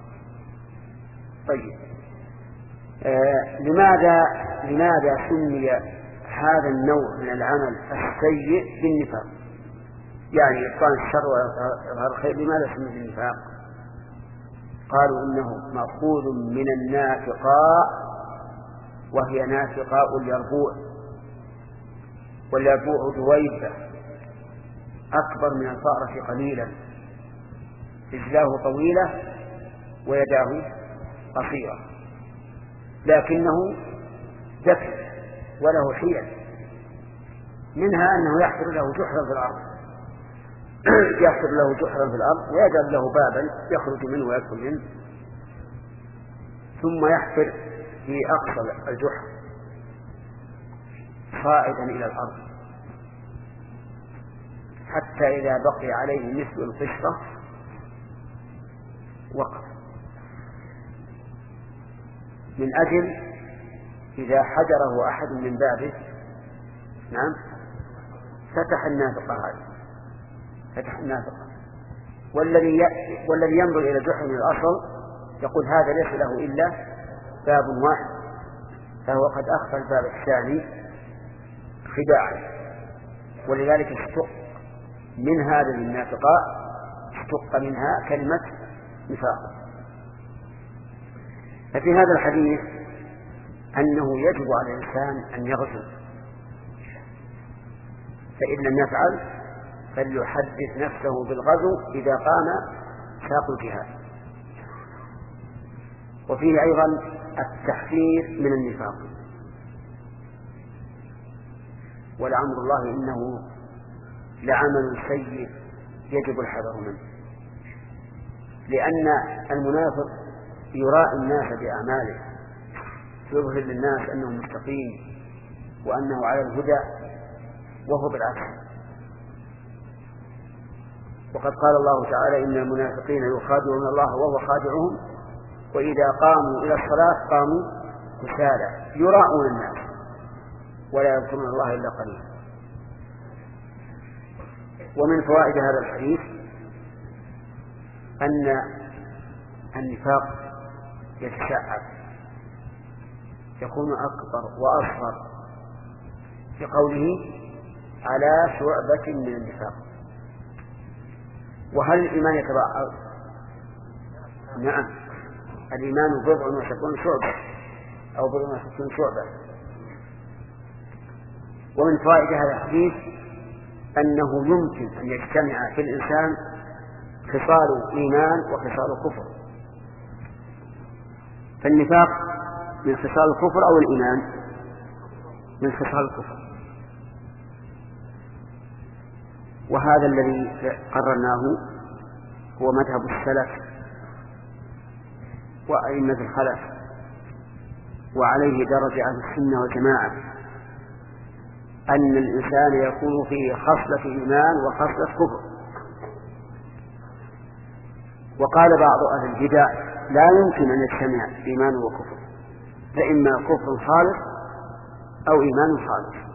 طيب آه لماذا لماذا سمي هذا النوع من العمل السيء بالنفاق؟ يعني إبطان الشر وإظهار الخير لماذا سمي بالنفاق؟ قالوا إنه مأخوذ من النافقاء، وهي نافقاء اليربوع، واليربوع دويبة أكبر من الفأرة قليلا، رجلاه طويلة ويداه قصيرة، لكنه ذكي وله حيل، منها أنه يحفر له جحرا في الأرض يحفر له جحرا في الأرض ويجعل له بابا يخرج منه ويدخل منه، ثم يحفر في أقصى الجحر صاعدا إلى الأرض حتى إذا بقي عليه مثل القشرة وقف، من أجل إذا حجره أحد من بابه نعم فتح النافقة هذه فتح النافقة. والذي والذي ينظر إلى جحر من الأصل يقول هذا ليس له إلا باب واحد، فهو قد أخفى الباب الثاني خداعا. ولذلك اشتق من هذا النافقاء اشتق منها كلمة نفاق. ففي هذا الحديث أنه يجب على الإنسان أن يغزو، فإن لم يفعل فليحدث نفسه بالغزو إذا قام ساق الجهاد. وفيه أيضا التحذير من النفاق، ولعمر الله إنه لعمل سيء يجب الحذر منه، لأن المنافق يراء الناس بأعماله يظهر للناس أنه مستقيم وأنه على الهدى وهو بالعكس. وقد قال الله تعالى إن المنافقين يخادعون الله وهو خادعهم وإذا قاموا إلى الصلاة قاموا كسالى يراءون الناس ولا يذكرون الله إلا قليلا. ومن فوائد هذا الحديث أن النفاق يتشعب يكون أكبر وأصغر في قوله على شعبة من النفاق. وهل الإيمان يتبعض؟ نعم، الإيمان بضع وستون شعبة أو بضع وستون شعبة. ومن فوائد هذا الحديث أنه يمكن أن يجتمع في الإنسان خصال إيمان وخصال كفر. فالنفاق من خصال الكفر أو الإيمان من خصال الكفر. وهذا الذي قررناه هو مذهب السلف وأئمة الخلف، وعليه درج أهل السنة والجماعة، أن الإنسان يكون فيه خصلة إيمان وخصلة كفر. وقال بعض أهل البدع لا يمكن أن يجتمع إيمان وكفر، فإما كفر خالص أو إيمان خالص.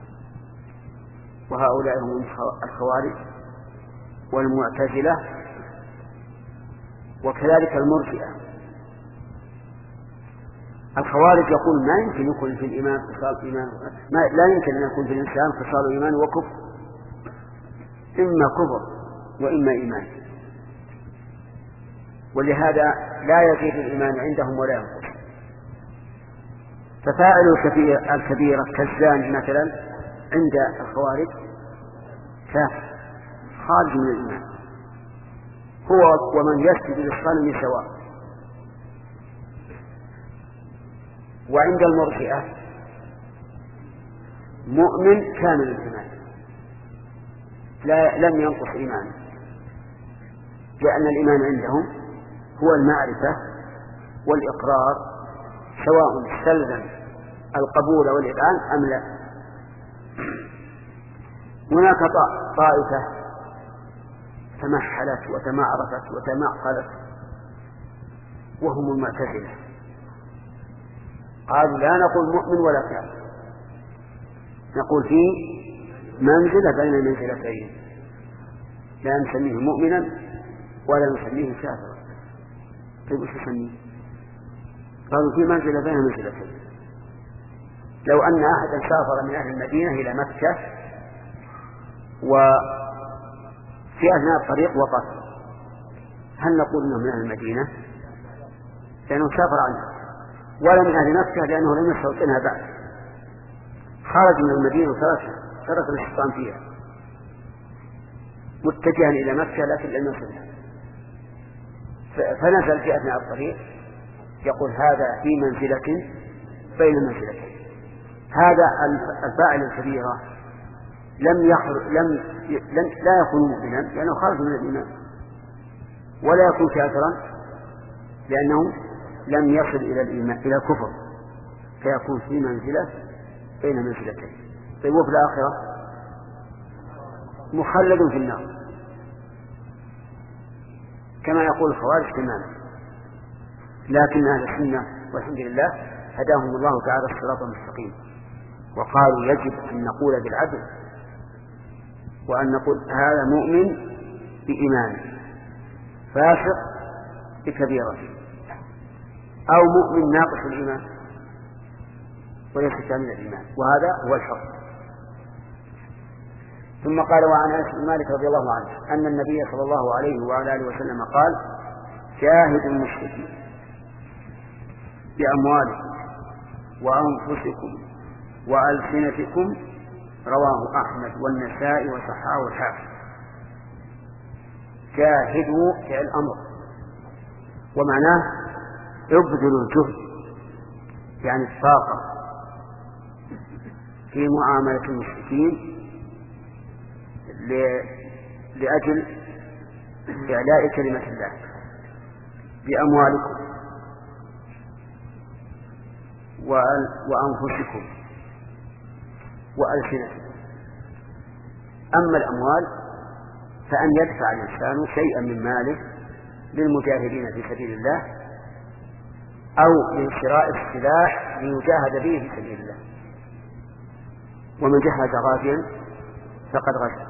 وهؤلاء هم الخوارج والمعتزلة وكذلك المرجئة. الخوارج يقول ما يمكن يكون في الإيمان خصال إيمان، ما لا يمكن أن يكون في الإنسان خصال إيمان وكفر، إما كفر وإما إيمان، ولهذا لا يزيد الإيمان عندهم ولا ينقص. ففاعل الكبيرة كالزاني مثلا عند الخوارج كافر خارج من الإيمان، هو ومن يسجد للصنم سواء. وعند المرجئة مؤمن كامل الإيمان لا لم ينقص إيمانه، لأن الإيمان عندهم هو المعرفة والإقرار سواء استلزم القبول والإذعان أم لا. هناك طائفة تمحلت وتمعرفت وتمعقلت وهم المعتزلة، قالوا لا نقول مؤمن ولا كافر، نقول في منزلة بين المنزلتين، لا نسميه مؤمنا ولا نسميه كافرا. طيب وش نسميه؟ قالوا في منزلة بين المنزلتين. لو أن أحدا سافر من أهل المدينة إلى مكة وفي أثناء الطريق وقف، هل نقول إنه من أهل المدينة لأنه سافر عنها، ولا من أهل مكة لأنه لم يستوطنها بعد، خرج من المدينة وترك ترك الاستيطان فيها متجها إلى مكة لكن لم يصلها، فنزل في أثناء الطريق، يقول هذا في منزلة بين منزلتين. هذا الفاعل الكبيرة لم يخرج لم لم لا يكون مؤمنا لأنه خارج من الإيمان، ولا يكون كافرا لأنه لم يصل إلى الإيمان إلى الكفر، فيكون في منزلة بين منزلتين. طيب وفي الآخرة مخلد في النار كما يقول الخوارج تماما. لكن أهل السنة والحمد لله هداهم الله تعالى الصراط المستقيم، وقالوا يجب أن نقول بالعدل، وأن نقول هذا مؤمن بإيمان فاسق بكبيرة، أو مؤمن ناقص الإيمان وليس كامل الإيمان، وهذا هو الحق. ثم قال وعن أنس بن مالك رضي الله عنه أن النبي صلى الله عليه وعلى آله وسلم قال جاهدوا المشركين بأموالكم وأنفسكم وألسنتكم، رواه أحمد والنسائي وصححه الحاكم. جاهدوا فعل الأمر، ومعناه ابذلوا الجهد يعني الطاقة في معاملة المشركين لأجل إعلاء كلمة الله بأموالكم وأنفسكم وألسنتكم. أما الأموال فأن يدفع الإنسان شيئا من ماله للمجاهدين في سبيل الله أو لشراء السلاح ليجاهد به في سبيل الله، ومن جهز غازيا فقد غزا.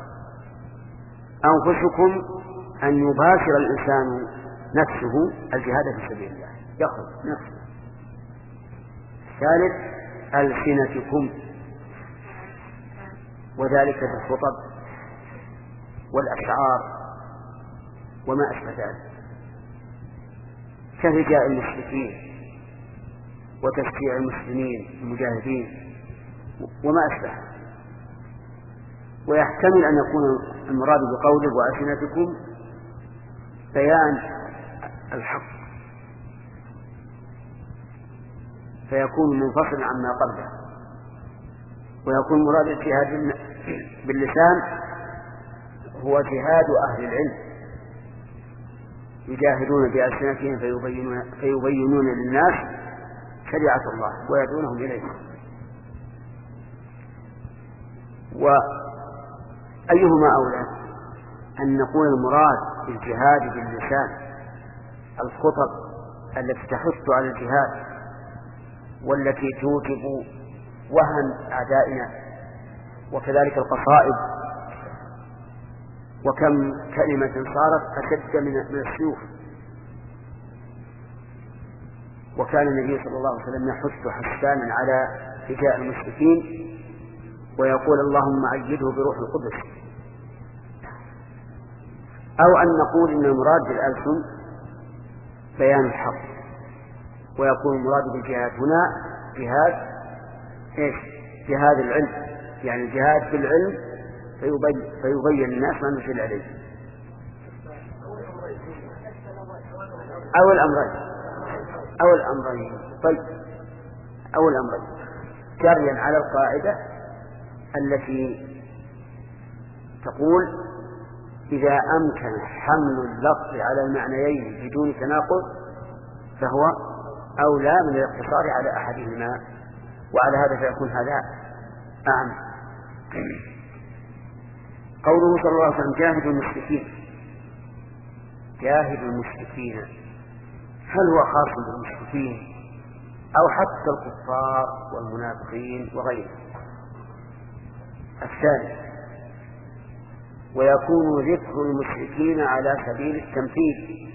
أنفسكم أن يباشر الإنسان نفسه الجهاد في سبيل الله، يخرج نفسه. ثالث ألسنتكم، وذلك في الخطب والأشعار وما أشبه ذلك، كهجاء المشركين وتشجيع المسلمين المجاهدين وما أشبه. ويحتمل أن يكون المراد بقوله وألسنتكم بيان الحق، فيكون منفصلا عما قبله، ويكون مراد الجهاد باللسان هو جهاد أهل العلم، يجاهدون بألسنتهم فيبينون, فيبينون للناس شريعة الله ويدعونهم إليه. وأيهما أولى؟ أن نقول المراد بالجهاد باللسان الخطب التي تحث على الجهاد والتي توجب وهن أعدائنا، وكذلك القصائد، وكم كلمة صارت أشد من السيوف. وكان النبي صلى الله عليه وسلم يحث حسانا على هجاء المشركين ويقول اللهم أيده بروح القدس. أو أن نقول إن المراد بالألسن بيان الحق، ويكون المراد بالجهاد هنا جهاد إيش؟ جهاد العلم، يعني الجهاد بالعلم فيبين, فيبين الناس ما نزل عليه. أو الأمرين أو الأمرين طيب أو الأمرين جريا على القاعدة التي تقول إذا أمكن حمل اللفظ على المعنيين بدون تناقض فهو أولى من الاقتصار على أحدهما، وعلى هذا فيكون هذا أعم. قوله صلى الله عليه وسلم جاهدوا المشركين، جاهدوا المشركين، هل هو خاص بالمشركين أو حتى الكفار والمنافقين وغيرهم؟ الثاني، ويكون ذكر المشركين على سبيل التمثيل،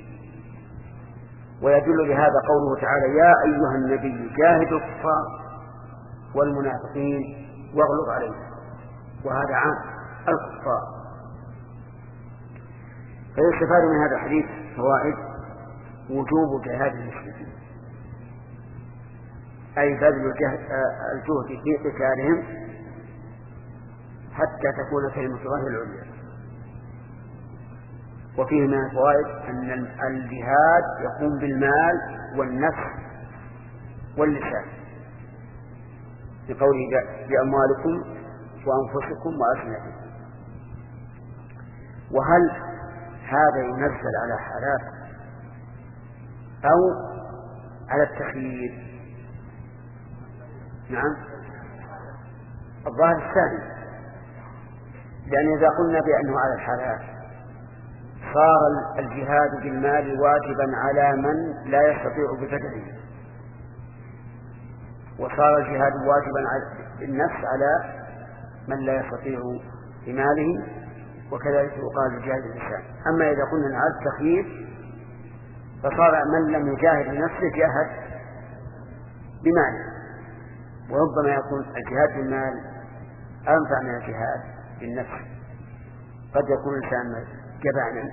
ويدل لهذا قوله تعالى يا أيها النبي جاهدوا الكفار والمنافقين واغلظ عليهم، وهذا عام الكفار. فيستفاد من هذا الحديث فوائد: وجوب جهاد المشركين، أي بذل الجهد في قتالهم حتى تكون كلمة الله العليا. وفيه من الفوائد أن الجهاد يقوم بالمال والنفس واللسان، بقوله بأموالكم وأنفسكم وألسنتكم. وهل هذا ينزل على حالات أو على التخيير؟ نعم، الظاهر الثاني، لأن إذا قلنا بأنه على الحالات صار الجهاد بالمال واجبا على من لا يستطيع ببدنه، وصار الجهاد واجبا بالنفس على من لا يستطيع بماله، وكذلك يقال الجهاد باللسان. أما إذا قلنا على التخيير فصار من لم يجاهد بنفسه جاهد بماله، وربما يكون الجهاد بالمال أنفع من الجهاد بالنفس. قد يكون الإنسان جبانا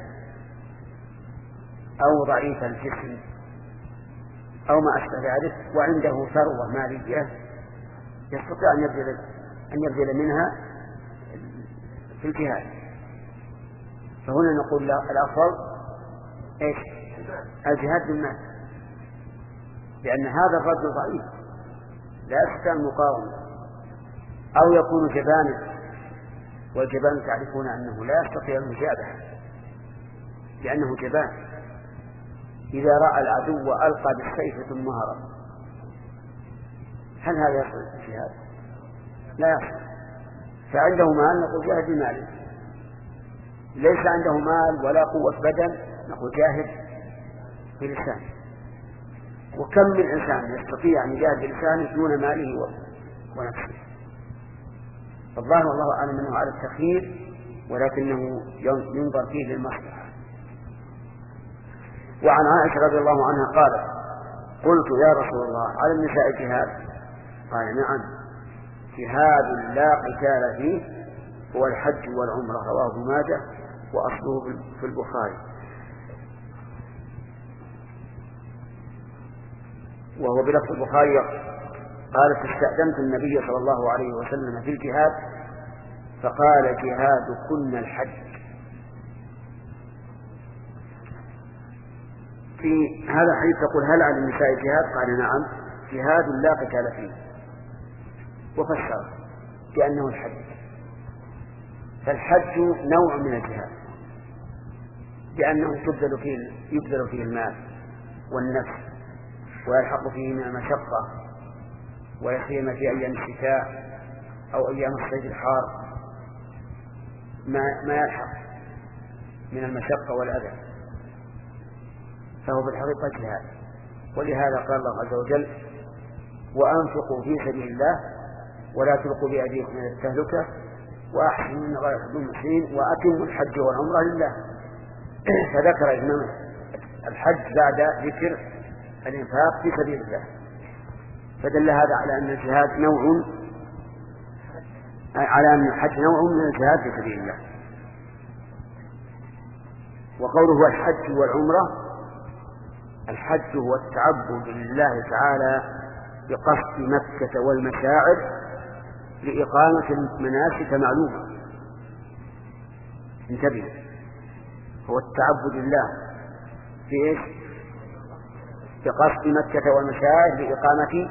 أو ضعيف الجسم أو ما أشبه ذلك وعنده ثروة مالية يستطيع أن يبذل أن يبذل منها في الجهاد، فهنا نقول لا، الأفضل إيش؟ الجهاد بالمال، لأن هذا الرجل ضعيف لا يستطيع المقاومة، أو يكون جبانا، والجبان تعرفون أنه لا يستطيع المجابهة لأنه جبان، إذا رأى العدو ألقى بالسيف ثم هرب. هل هذا يصل الجهاد؟ لا يصل. فعنده مال نقول جاهد بماله، ليس عنده مال ولا قوة بدن نقول جاهد بلسانه. وكم من إنسان يستطيع أن يجاهد بلسانه دون ماله ونفسه. الظاهر والله أعلم أنه على التخيير، ولكنه ينظر فيه للمصلحة. وعن عائشة رضي الله عنها قالت: قلت يا رسول الله على النساء جهاد؟ قال: نعم، جهاد لا قتال فيه هو الحج والعمرة. رواه ابن ماجه وأصله في البخاري. وهو بلفظ البخاري قالت: استأذنت النبي صلى الله عليه وسلم في الجهاد فقال: جهادكن الحج. في هذا الحديث تقول: هل على النساء جهاد؟ قال: نعم، جهاد لا قتال فيه. وفسر بأنه الحج. فالحج نوع من الجهاد، لأنه تبذل فيه يبذل فيه المال والنفس، ويلحق فيه من المشقة، ويخيم في أيام الشتاء أو أيام الصيف الحار ما ما يلحق من المشقة والأذى، فهو بالحقيقة جهاد. ولهذا قال الله عز وجل: وأنفقوا في سبيل الله ولا تلقوا بأيديكم إلى التهلكة وأحسنوا إن الله يحب المحسنين وأتموا الحج والعمرة لله. فذكر إمام الحج بعد ذكر الإنفاق في سبيل الله، فدل هذا على أن الجهاد نوع على أن الحج نوع من الجهاد في سبيل الله. وقوله هو الحج والعمرة: الحج هو التعبد لله تعالى بقصد مكة والمشاعر لإقامة المناسك معلومة. انتبه، هو التعبد لله في إيش؟ بقصد مكة والمشاعر لإقامة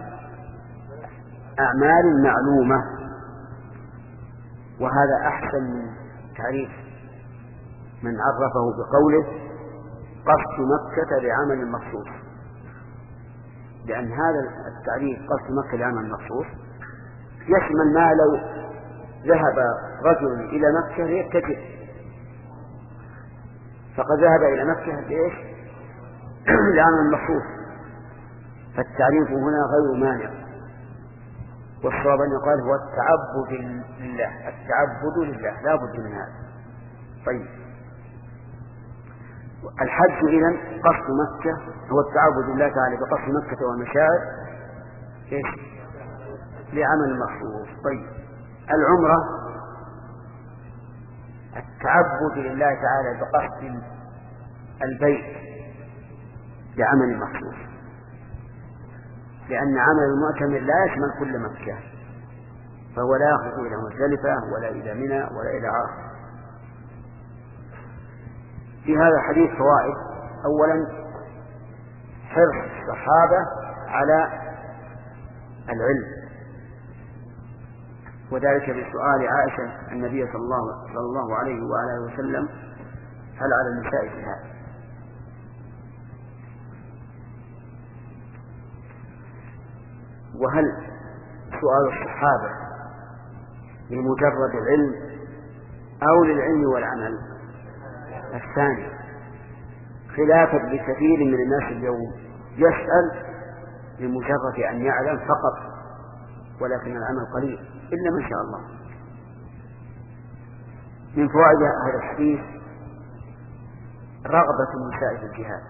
أعمال معلومة. وهذا أحسن من تعريف من عرفه بقوله قصد مكة لعمل مخصوص، لأن هذا التعريف قصد مكة لعمل مخصوص يشمل ما لو ذهب رجل إلى مكة ليتجه، فقد ذهب إلى مكة لإيش؟ لعمل مخصوص، فالتعريف هنا غير مانع. والصواب أن يقال هو التعبد لله، التعبد لله لا بد من هذا. طيب، الحج إذن قصد مكة هو التعبد لله تعالى بقصد مكة والمشاعر إيش؟ لعمل مخصوص. طيب، العمرة التعبد لله تعالى بقصد البيت لعمل مخصوص، لأن عمل المعتمر لا يشمل كل مكة، فهو لا يخرج إلى مزدلفة ولا إلى منى ولا إلى عرفة. في هذا الحديث فوائد: أولا، حرص الصحابة على العلم، وذلك بسؤال عائشة النبي صلى الله, صلى الله عليه وآله وسلم: هل على النساء جهاد؟ وهل سؤال الصحابة لمجرد العلم أو للعلم والعمل؟ الثاني، خلافا لكثير من الناس اليوم يسأل لمجرد أن يعلم فقط، ولكن العمل قليل إلا ما شاء الله. من فوائد هذا الحديث رغبة النساء في الجهاد،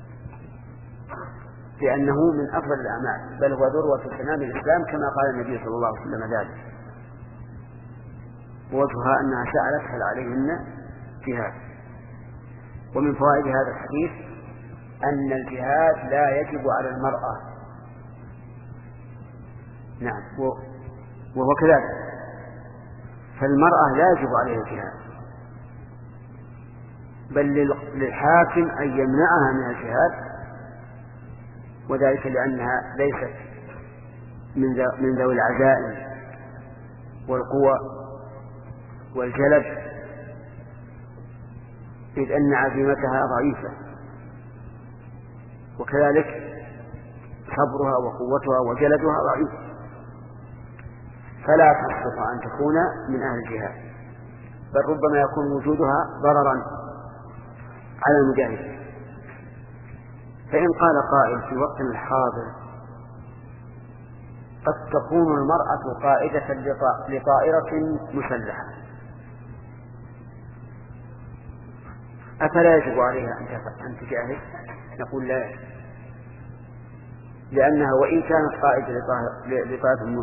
لأنه من أفضل الأعمال، بل هو ذروة سنام الإسلام كما قال النبي صلى الله عليه وسلم ذلك. ووجهها أنها سألت هل عليهن جهاد. ومن فوائد هذا الحديث أن الجهاد لا يجب على المرأة. نعم، وهو كذلك، فالمرأة لا يجب عليها الجهاد، بل للحاكم أن يمنعها من الجهاد، وذلك لأنها ليست من ذوي العزائم والقوى والجلب، إذ أن عزيمتها ضعيفة، وكذلك صبرها وقوتها وجلدها ضعيف. فلا تصلح أن تكون من أهل الجهاد، بل ربما يكون وجودها ضررا على المجاهد. فإن قال قائل في وقتنا الحاضر قد تكون المرأة قائدة لطائرة مسلحة، أفلا يجب عليها أن تجاهد؟ نقول لا، لأنها وإن كانت قائدة لطائرة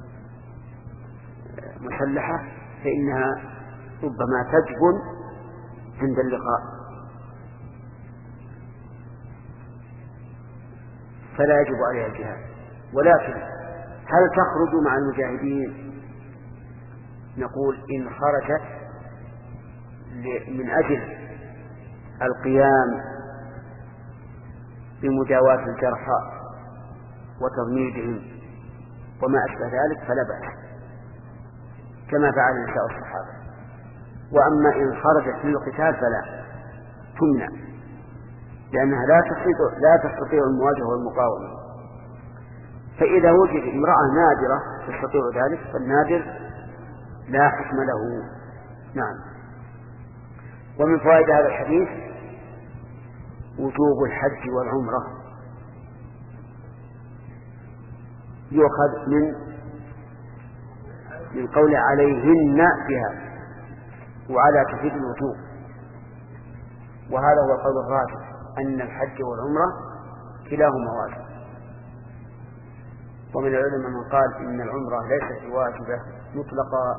مسلحة فإنها ربما تجبن عند اللقاء، فلا يجب عليها الجهاد. ولكن هل تخرج مع المجاهدين؟ نقول إن خرجت من أجل القيام بمداواة الجرحى وتضميدهم وما أشبه ذلك فلا بأس، كما فعل نساء الصحابة. وأما إن خرجت للقتال فلا تمنع، لأنها لا تستطيع لا تستطيع المواجهة والمقاومة. فإذا وجد امرأة نادرة تستطيع ذلك فالنادر لا حكم له. نعم. ومن فوائد هذا الحديث وجوب الحج والعمرة، يؤخذ من من قول عليهن بها، وعلى تفيد الوجوب، وهذا هو القول الراجح أن الحج والعمرة كلاهما واجب. ومن العلماء من قال إن العمرة ليست واجبة مطلقا،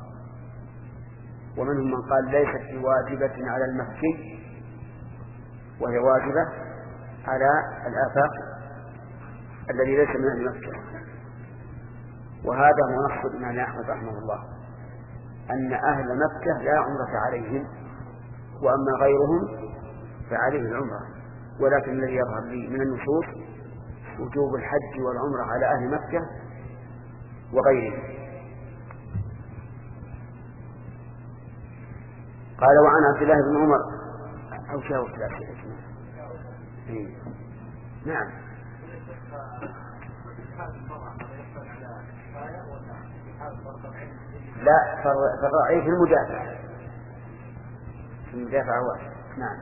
ومنهم من قال ليست واجبة على المكي وهي واجبة على الآفاق الذي ليس من أهل مكة. وهذا هو نص الإمام أحمد رحمه الله، أن أهل مكة لا عمرة عليهم، وأما غيرهم فعليه العمرة. ولكن الذي يظهر لي من النصوص وجوب الحج والعمرة على أهل مكة وغيرهم. قال وعن عبد الله بن عمر أو شاوش لا شيء اسمه. نعم. لا، فالرأي في المدافع في المدافع واحد. نعم.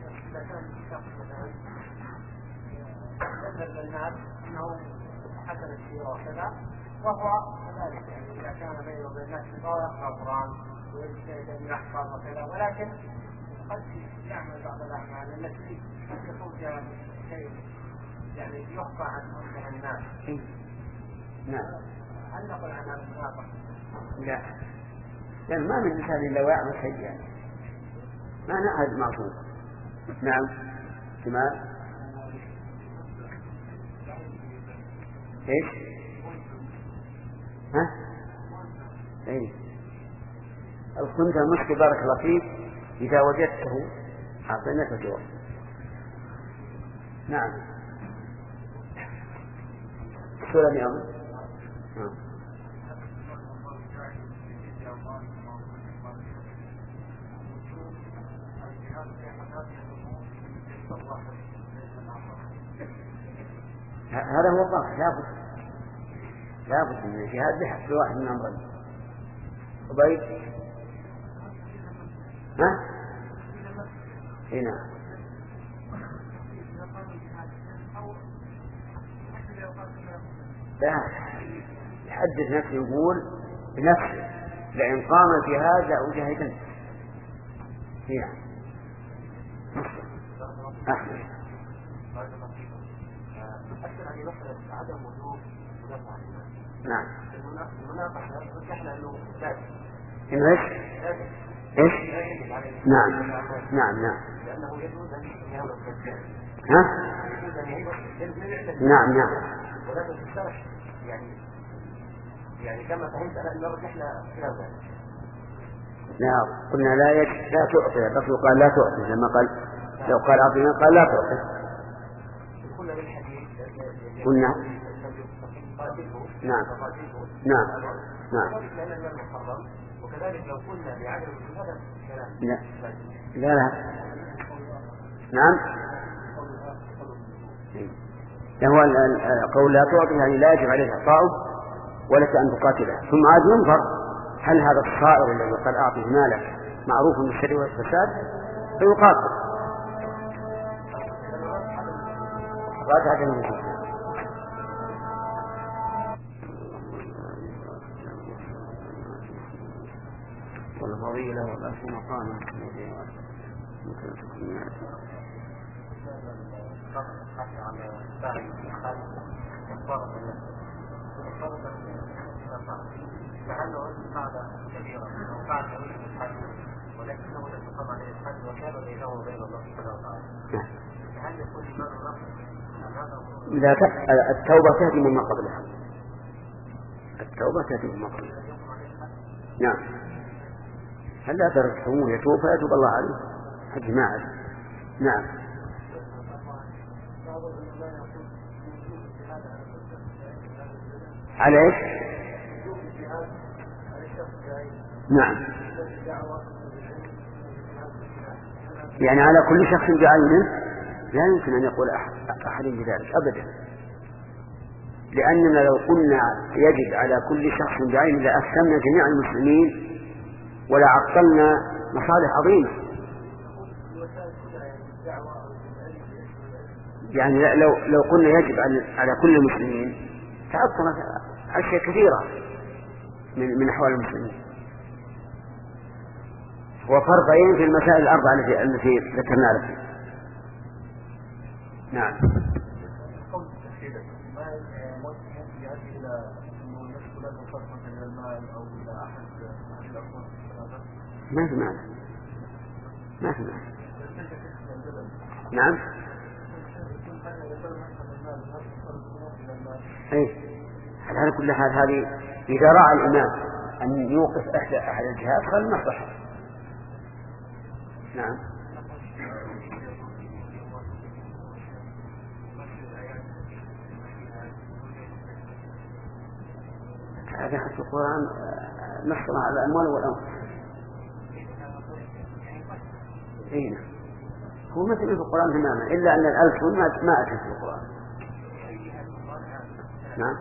الناس انه حسن السيره وكذا، وهو كذلك يعني اذا كان بينه وبين الناس شقاق غفران ويجتهد ان يحفظ وكذا، ولكن قد يعمل بعض الاعمال التي قد يكون فيها شيء يعني يخفى عن الناس. نعم. هل نقول عن هذا المنافق؟ لا، لأن ما من إنسان إلا ويعمل شيئا، ما نعهد معصوم. نعم. كمال ايش؟ ها؟ ايه الخنثى المشكل بارك الله فيك إذا وجدته أعطيناك الجواب. نعم. سورة اليوم. نعم. هذا هو الظاهر، لابد لابد من الجهاد بحسب واحد من أمرين. أبيت ها؟ هنا لا يحدث نفسه يقول بنفسه لئن قام الجهاد لأجاهدن. هنا أحمد أكثر عن مسألة عدم وجوب مدافع عن الناس. نعم. المناقشة رجحنا أنه لازم. إنه إيش؟ إيش؟ نعم نعم نعم. لأنه يجوز أن يهول الكذاب. ها؟ يجوز أن يهول. نعم نعم. ولكن في الشرح يعني يعني كما فهمت أنا أنه رجحنا خلاف ذلك. لا قلنا لا يج... لا تعطي، الرسول قال لا تعطي لما قال لو قال أعطينا قال لا تعطي. قلنا نعم نعم نعم. وكذلك لو قلنا بعدم هذا لا لا لا نعم. هو القول لا تعطي يعني لا يجب عليه إعطاؤه، ولك أن تقاتله. ثم عاد ينظر هل هذا الصائر الذي قد أعطيه مالك معروف بالشر والفساد فيقاتل. راجع جميل. والفضيلة والأسم مقاما ممكن تكون لعله هذا كبيرا أو فعل يريد الحج ولكنه لم يقم عليه الحج وكان بينه وبين الله سبحانه وتعالى. هل يكون إيمان النفس؟ لا، التوبة تهدم ما قبلها. التوبة تهدم ما قبلها. نعم. هل لا تركتموه يتوب فيتوب الله عليه؟ حج ما عاد. نعم. على ايش؟ نعم. يعني على كل شخص بعينه لا يمكن أن يقول أحد, أحد بذلك أبدا، لأننا لو قلنا يجب على كل شخص بعينه لأثمنا جميع المسلمين ولا عطلنا مصالح عظيمة. يعني لو لو قلنا يجب على كل المسلمين تعطلت أشياء كثيرة من من أحوال المسلمين. وفرقين في المسائل الأربعة التي التي ذكرنا لك. نعم. ما في معنى. ما في معنى. نعم. أي على كل حال هذه إذا رأى الإمام أن يوقف أحد أحد الجهات فالمصلحة. نعم. هذا في القرآن نصنا على الأموال والأنفس. إيه هو مثل في القرآن تماما إلا أن الألف ما ما أتت في القرآن. نعم.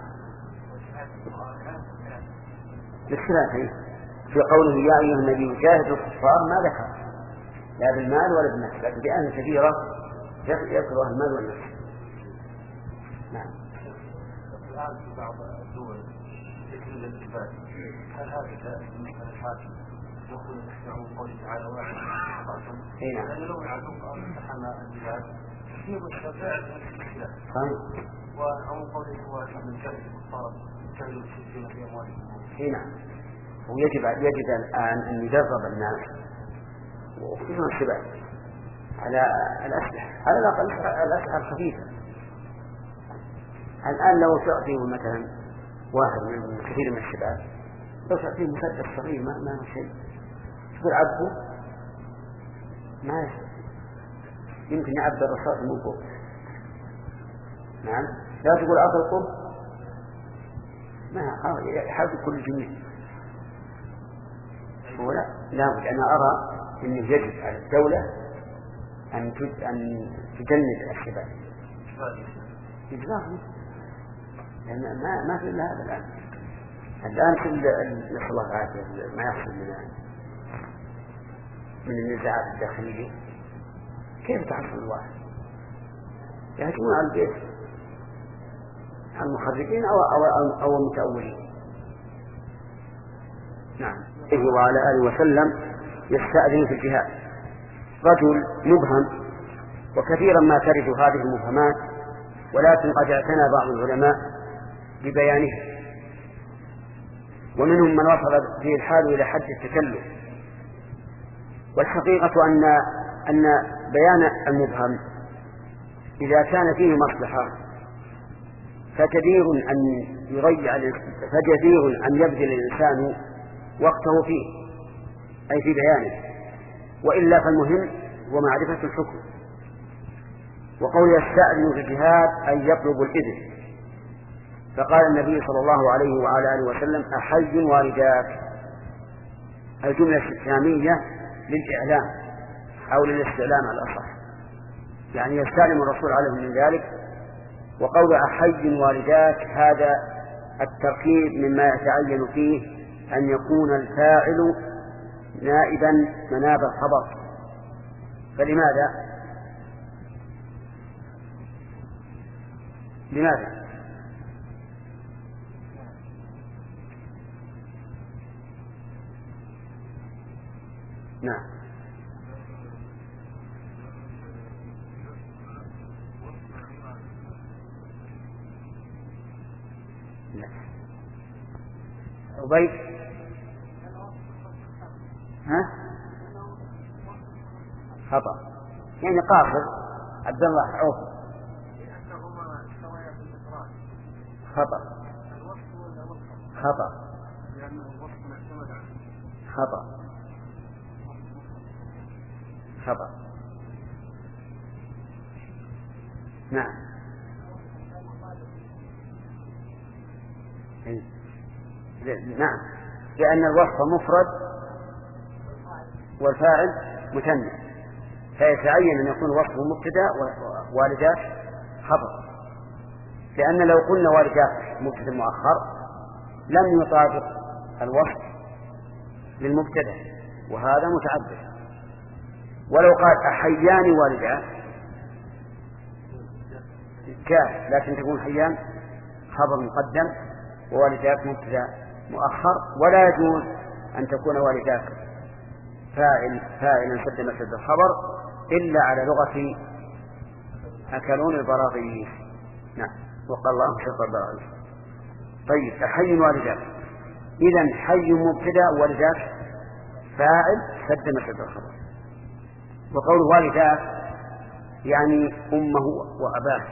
بالخلاف في قوله يا أيها النبي جاهد الكفار ما ذكر لا بالمال ولا بالنفس، لكن بأن كثيرة يذكرها المال والنفس. نعم. الآن في بعض الدول ذكر الانتفاع، هل هذا بالنسبة للحاكم يقول يسمعون قوله تعالى واحد نعم. لأن لو يعلمون أمتحنا البلاد كثير الشفاعة والإسلام صحيح. وعموم قوله واحد من جهل الكفار كانوا يسجدون في أموالهم. نعم. ويجب يجب الآن أن يدرب الناس وخصوصا الشباب على الأسلحة على الأقل الأسلحة الخفيفة. الآن لو تعطيه مثلا واحد من كثير من الشباب لو تعطيه مسدس صغير ما ما شيء تقول عبه ما يصير. يمكن يعبد الرصاص من فوق. نعم. لا تقول أطلقه ما يحاول كل جميع. هو لا لا أنا أرى أنه يجب على الدولة أن أن تجند الشباب. إجبارهم. لأن ما ما في إلا هذا الآن. الآن كل نسأل الله العافية ما يحصل من من النزاعات الداخلية كيف تحصل الواحد؟ يهجمون على البيت على المخرجين أو أو أو المتأولين. نعم. وعلى آله وسلم يستأذن في الجهاد رجل مبهم، وكثيرا ما ترد هذه المبهمات، ولكن قد اعتنى بعض العلماء ببيانه، ومنهم من وصل به الحال إلى حد التكلف. والحقيقة أن أن بيان المبهم إذا كان فيه مصلحة فكثير أن يضيع فكثير أن يبذل الإنسان وقته فيه أي في بيانه، وإلا فالمهم هو معرفة الحكم. وقول يستأذن في الجهاد أن يطلب الإذن، فقال النبي صلى الله عليه وعلى آله وسلم أحي والداك، الجملة الاستفهامية للإعلام أو للاستعلام على الأصح، يعني يستعلم الرسول عليه من ذلك. وقول أحي والداك هذا التركيب مما يتعين فيه أن يكون الفاعل نائبا مناب الخبر. فلماذا؟ لماذا؟ نعم. عبيد ها خطأ يعني قاصر. عبد الله عوف خطأ خطأ خطأ خطأ نعم. نعم لأن الوصف مفرد والفاعل مثنى، فيتعين أن يكون وصف مبتدأ والدات خبر، لأن لو قلنا والدات مبتدأ مؤخر لم يطابق الوصف للمبتدأ وهذا متعذر. ولو قال أحيان والدات جاء، لكن تكون حيان خبر مقدم ووالدات مبتدأ مؤخر، ولا يجوز أن تكون والدات فاعل فاعلا سد مسد الخبر إلا على لغة أكلون البراغيث. نعم وقال الله شق البراغيث. طيب أحي والدات، إذن حي مبتدأ والدات فاعل سد مسد الخبر. وقول والدات يعني أمه وأباه.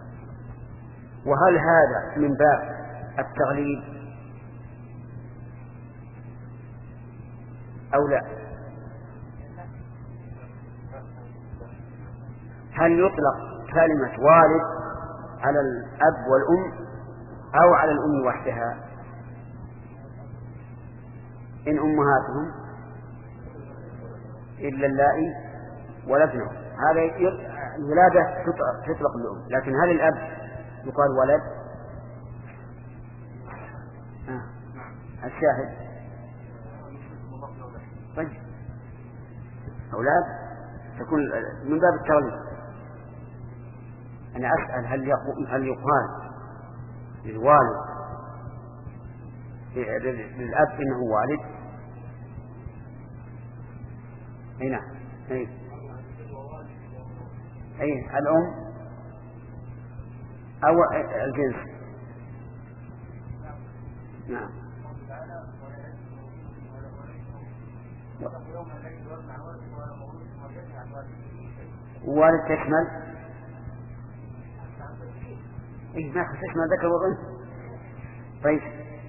وهل هذا من باب التغليب أو لا؟ هل يطلق كلمة والد على الأب والأم أو على الأم وحدها؟ إن أمهاتهم إلا اللائي ولدنهم، هذا الولادة تطلق الأم، لكن هل الأب يقال ولد؟ آه. الشاهد طيب أولاد تكون من باب التغليب. أنا أسأل هل يقول هل يقال للوالد للأب إنه والد؟ أي نعم. أي أي الأم أو الجنس. نعم. والد تشمل إيه ما تشمل ذكر وأنثى. طيب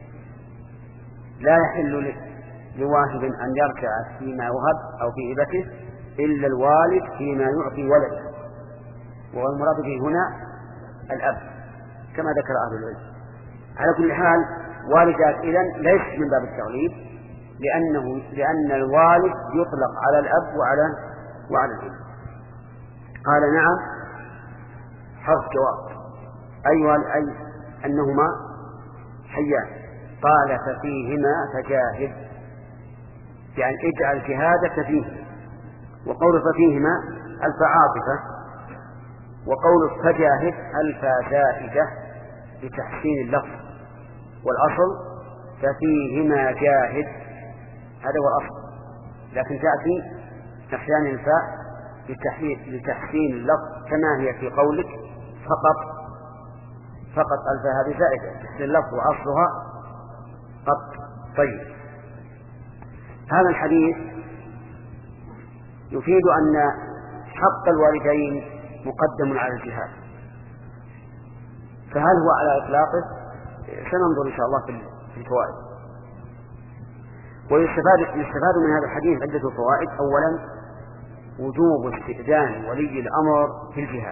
لا يحل لواهب أن يرجع فيما يوهب أو في هبته إلا الوالد فيما يعطي ولده، والمراد به هنا الأب كما ذكر أهل العلم. على كل حال والدات إذن ليس من باب التغليب، لأنه لأن الوالد يطلق على الأب وعلى وعلى الأم. قال نعم حرف جواب أيها أي أنهما حيان. قال ففيهما فجاهد، يعني اجعل جهادك فيه. وقول ففيهما ألف عاطفة، وقول فجاهد ألف زائدة لتحسين اللفظ، والأصل ففيهما جاهد، هذا هو الأصل، لكن تأتي نحيان الفاء لتحسين اللفظ كما هي في قولك فقط فقط ألف هذه زائدة تحسين اللفظ وأصلها قط. طيب هذا الحديث يفيد أن حق الوالدين مقدم على الجهاد، فهل هو على إطلاقه؟ سننظر إن شاء الله في الفوائد. ويستفاد يستفاد من هذا الحديث عدة فوائد. أولا وجوب استئذان ولي الأمر في الجهاد.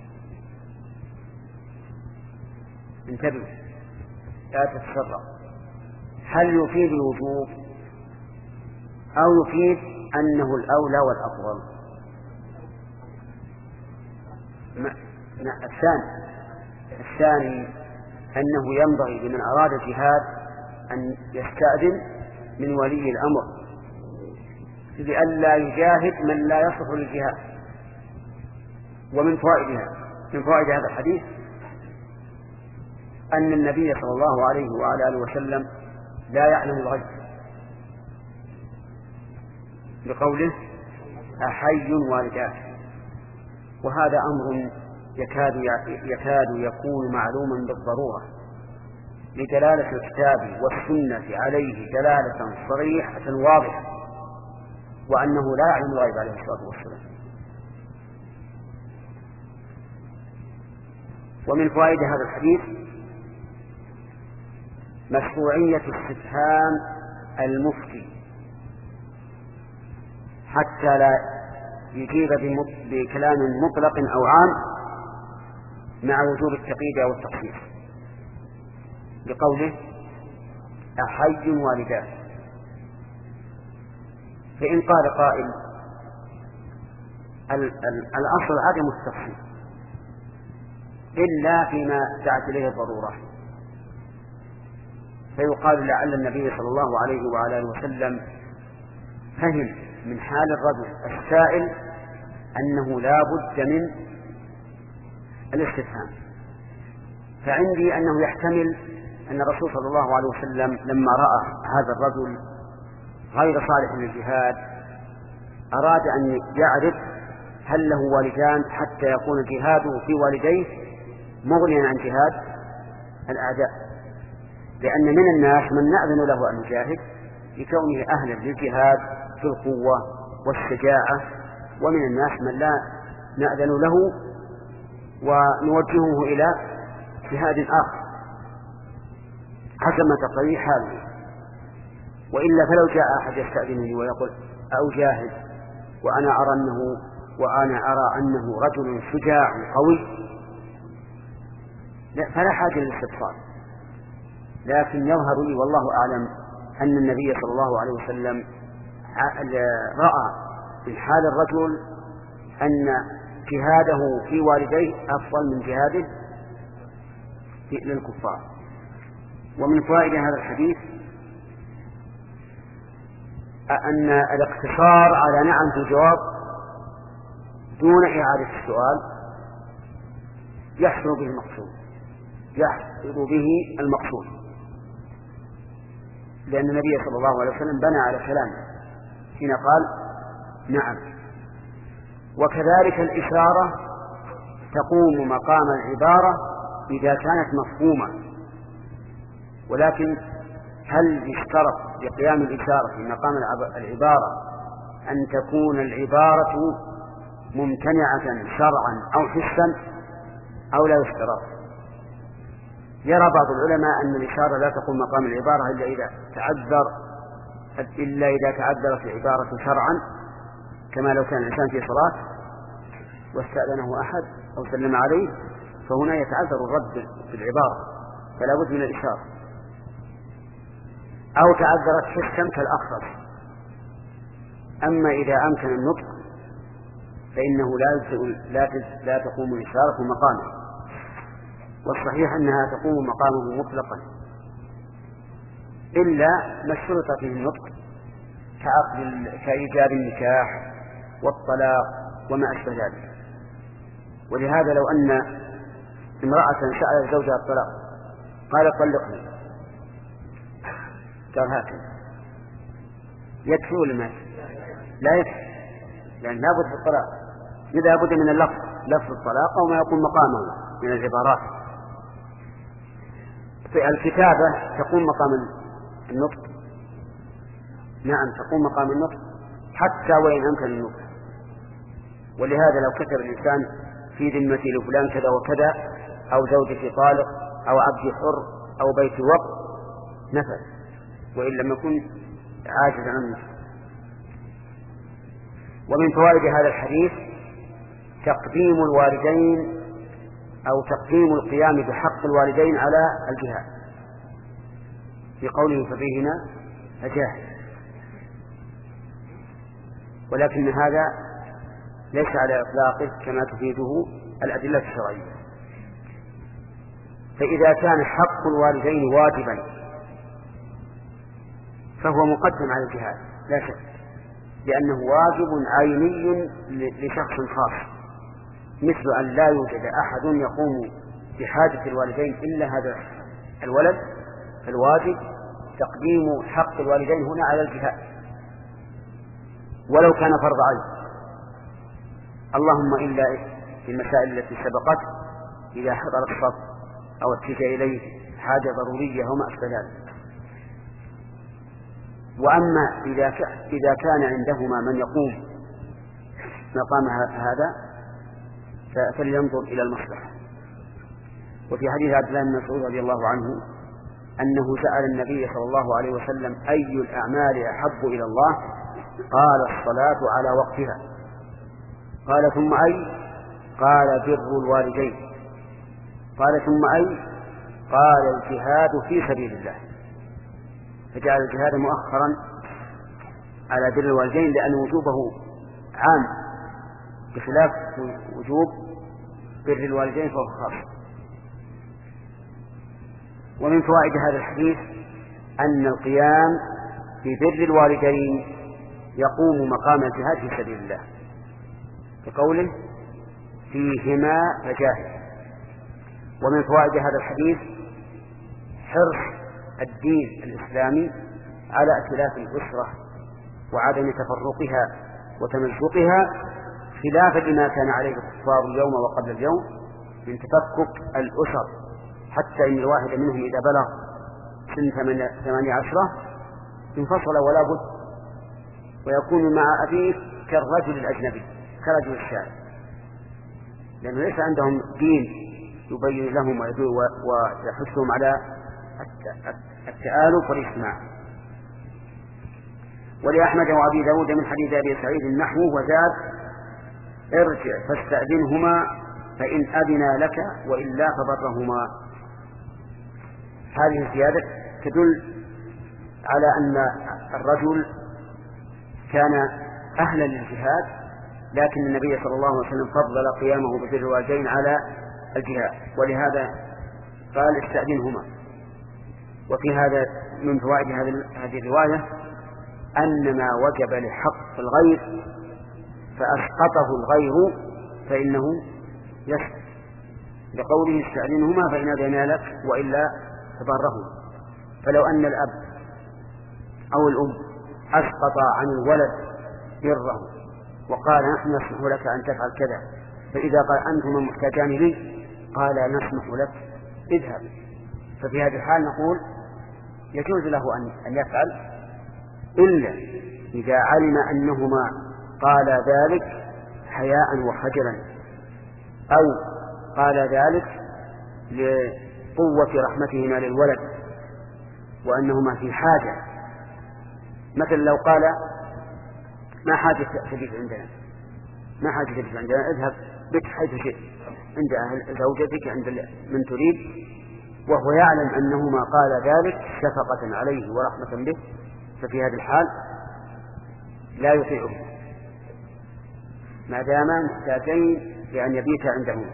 انتبهوا لا تتسرع. هل يفيد الوجوب أو يفيد أنه الأولى والأفضل؟ الثاني الثاني أنه ينبغي لمن أراد الجهاد أن يستأذن من ولي الأمر لئلا يجاهد من لا يصلح للجهاد. ومن فوائدها من فوائد هذا الحديث أن النبي صلى الله عليه وعلى آله وسلم لا يعلم الغيب بقوله أحي والداه، وهذا أمر يكاد يكاد يكون معلوما بالضرورة لدلالة الكتاب والسنة عليه دلالة صريحة واضحة، وأنه لا يعلم الغيب عليه الصلاة والسلام. ومن فوائد هذا الحديث مشروعية استفهام المفتي حتى لا يجيب بكلام مطلق أو عام مع وجوب التقييد أو التخصيص، بقوله أحي والداه. فإن قال قائل الأصل عدم التخصيص إلا فيما دعت إليه الضرورة، فيقال لعل النبي صلى الله عليه وعلى آله وسلم فهم من حال الرجل السائل أنه لا بد من الاستفهام. فعندي أنه يحتمل أن الرسول صلى الله عليه وسلم لما رأى هذا الرجل غير صالح للجهاد أراد أن يعرف هل له والدان حتى يكون جهاده في والديه مغنيا عن جهاد الأعداء، لأن من الناس من نأذن له أن يجاهد لكونه أهلا للجهاد في القوة والشجاعة، ومن الناس من لا نأذن له ونوجهه إلى جهاد آخر حسب ما تقتضيه حاله. وإلا فلو جاء أحد يستأذنني ويقول أو جاهد وأنا أرى أنه وأنا أرى أنه رجل شجاع قوي فلا حاجة للاستفصال، لكن يظهر لي والله أعلم أن النبي صلى الله عليه وسلم رأى من حال الرجل أن جهاده في والديه أفضل من جهاده للكفار. ومن فوائد هذا الحديث أن الاقتصار على نعم في الجواب دون إعادة السؤال يحصل به المقصود يحصل به المقصود لأن النبي صلى الله عليه وسلم بنى على كلامه حين قال نعم. وكذلك الإشارة تقوم مقام العبارة إذا كانت مفهومة، ولكن هل يشترط لقيام الإشارة في مقام العبارة أن تكون العبارة ممتنعة شرعا أو حسا أو لا يشترط؟ يرى بعض العلماء أن الإشارة لا تقوم مقام العبارة إلا إذا تعذر إلا إذا تعذرت العبارة شرعا، كما لو كان الإنسان في صلاة واستأذنه أحد أو سلم عليه فهنا يتعذر الرد بالعبارة فلا بد من الإشارة، أو تعذرت حسا كالأخرس. أما إذا أمكن النطق فإنه لا لا لا تقوم الإشارة مقامه، والصحيح أنها تقوم مقامه مطلقا إلا ما اشترط فيه النطق كعقد كإيجاب النكاح والطلاق وما أشبه ذلك. ولهذا لو أن امرأة سألت زوجها الطلاق قال طلقني قال هكذا يكفي ولا ما لا يكفي، لأن لا بد في الطلاق إذا بد من اللفظ لفظ الطلاق أو ما يقوم مقامه من العبارات. في الكتابة تقوم مقام النطق، نعم تقوم مقام النطق حتى وإن أمكن النطق. ولهذا لو كتب الإنسان في ذمتي لفلان كذا وكذا أو زوجتي طالق أو عبدي حر أو بيت وقت نفذ، وإن لم يكن عاجز عن النطق. ومن فوائد هذا الحديث تقديم الوالدين أو تقديم القيام بحق الوالدين على الجهاد في قوله ففيهما فجاهد، ولكن هذا ليس على إطلاقه كما تفيده الأدلة الشرعية. فإذا كان حق الوالدين واجبا فهو مقدم على الجهاد لا شك، لأنه واجب عيني لشخص خاص، مثل أن لا يوجد أحد يقوم بحاجة الوالدين إلا هذا الولد، فالواجب تقديم حق الوالدين هنا على الجهاد ولو كان فرض عين، اللهم إلا في المسائل التي سبقت إذا حضر الصف أو اتجه إليه حاجة ضرورية وما أشبه ذلك. وأما إذا كان عندهما من يقوم مقام هذا فلينظر إلى المصلحة. وفي حديث عبد الله بن مسعود رضي الله عنه أنه سأل النبي صلى الله عليه وسلم أي الأعمال أحب إلى الله؟ قال الصلاة على وقتها. قال ثم أي؟ قال بر الوالدين. قال ثم أي؟ قال الجهاد في سبيل الله. فجعل الجهاد مؤخرا على بر الوالدين لأن وجوبه عام بخلاف وجوب بر الوالدين فهو خاص. ومن فوائد هذا الحديث أن القيام ببر الوالدين يقوم مقام الجهاد في سبيل الله، بقوله فيهما فجاهد. ومن فوائد هذا الحديث حرص الدين الإسلامي على ائتلاف الأسرة وعدم تفرقها وتمزقها، خلافا لما كان عليه الكفار اليوم وقبل اليوم من تفكك الأسر، حتى إن الواحد منهم إذا بلغ سن ثمانية عشرة انفصل ولا بد، ويكون مع أبيه كالرجل الأجنبي كرجل الشارع، لأنه ليس عندهم دين يبين لهم ويحثهم على التآلف والاجتماع. ولأحمد وأبي داود من حديث أبي سعيد نحوه وزاد ارجع فاستأذنهما فإن أذنا لك وإلا فبرهما. هذه الزيادة تدل على أن الرجل كان أهلا للجهاد، لكن النبي صلى الله عليه وسلم فضل قيامه ببر الوالدين على الجهاد، ولهذا قال استأذنهما. وفي هذا من فوائد هذه الرواية أن ما وجب لحق الغير فأسقطه الغير فإنه يسقط، لقوله استأذنهما فإن أذنا لك وإلا فبرهما. فلو أن الأب أو الأم أسقط عن الولد بره وقال نحن نسمح لك أن تفعل كذا، فإذا قال أنتم محتاجان لي قال نسمح لك اذهب، ففي هذه الحال نقول يجوز له أن يفعل إلا إذا علم أنهما قال ذلك حياء وخجلا، أو قال ذلك لقوة رحمتهما للولد وأنهما في حاجة. مثل لو قال ما حاجة تبيت عندنا ما حاجة تبيت عندنا اذهب بك حيث شئت عند أهل زوجتك عند من تريد، وهو يعلم أنهما قال ذلك شفقة عليه ورحمة به، ففي هذه الحال لا يطيعه ما داما محتاجين لأن يبيت عندهما.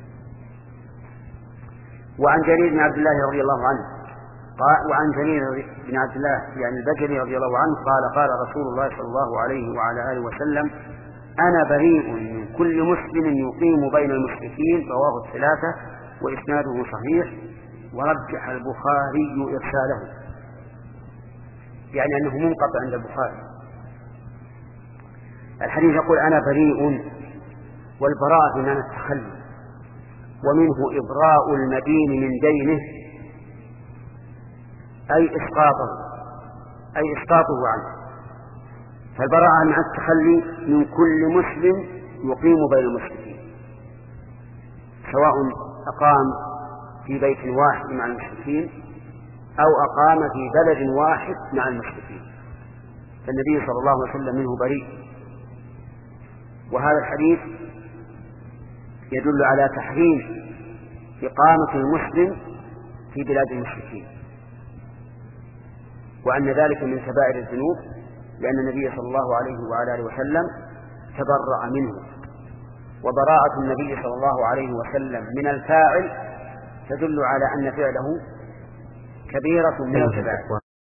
وعن جرير بن عبد الله رضي الله عنه قال وعن جرير بن عبد الله يعني البجلي رضي الله عنه قال قال رسول الله صلى الله عليه وعلى آله وسلم أنا بريء من كل مسلم يقيم بين المشركين، رواه الثلاثة وإسناده صحيح، ورجح البخاري إرساله، يعني أنه منقطع عند البخاري. الحديث يقول أنا بريء، والبراءة بمعنى التخلي، ومنه إبراء المدين من دينه أي إسقاطه أي إسقاطه عنه. فالبراءة مع التخلي من كل مسلم يقيم بين المشركين، سواء أقام في بيت واحد مع المشركين أو أقام في بلد واحد مع المشركين، فالنبي صلى الله عليه وسلم منه بريء. وهذا الحديث يدل على تحريم إقامة المسلم في بلاد المشركين، وأن ذلك من كبائر الذنوب، لأن النبي صلى الله عليه وعلى آله وسلم تبرأ منه، وبراءة النبي صلى الله عليه وسلم من الفاعل تدل على أن فعله كبيرة من الكبائر.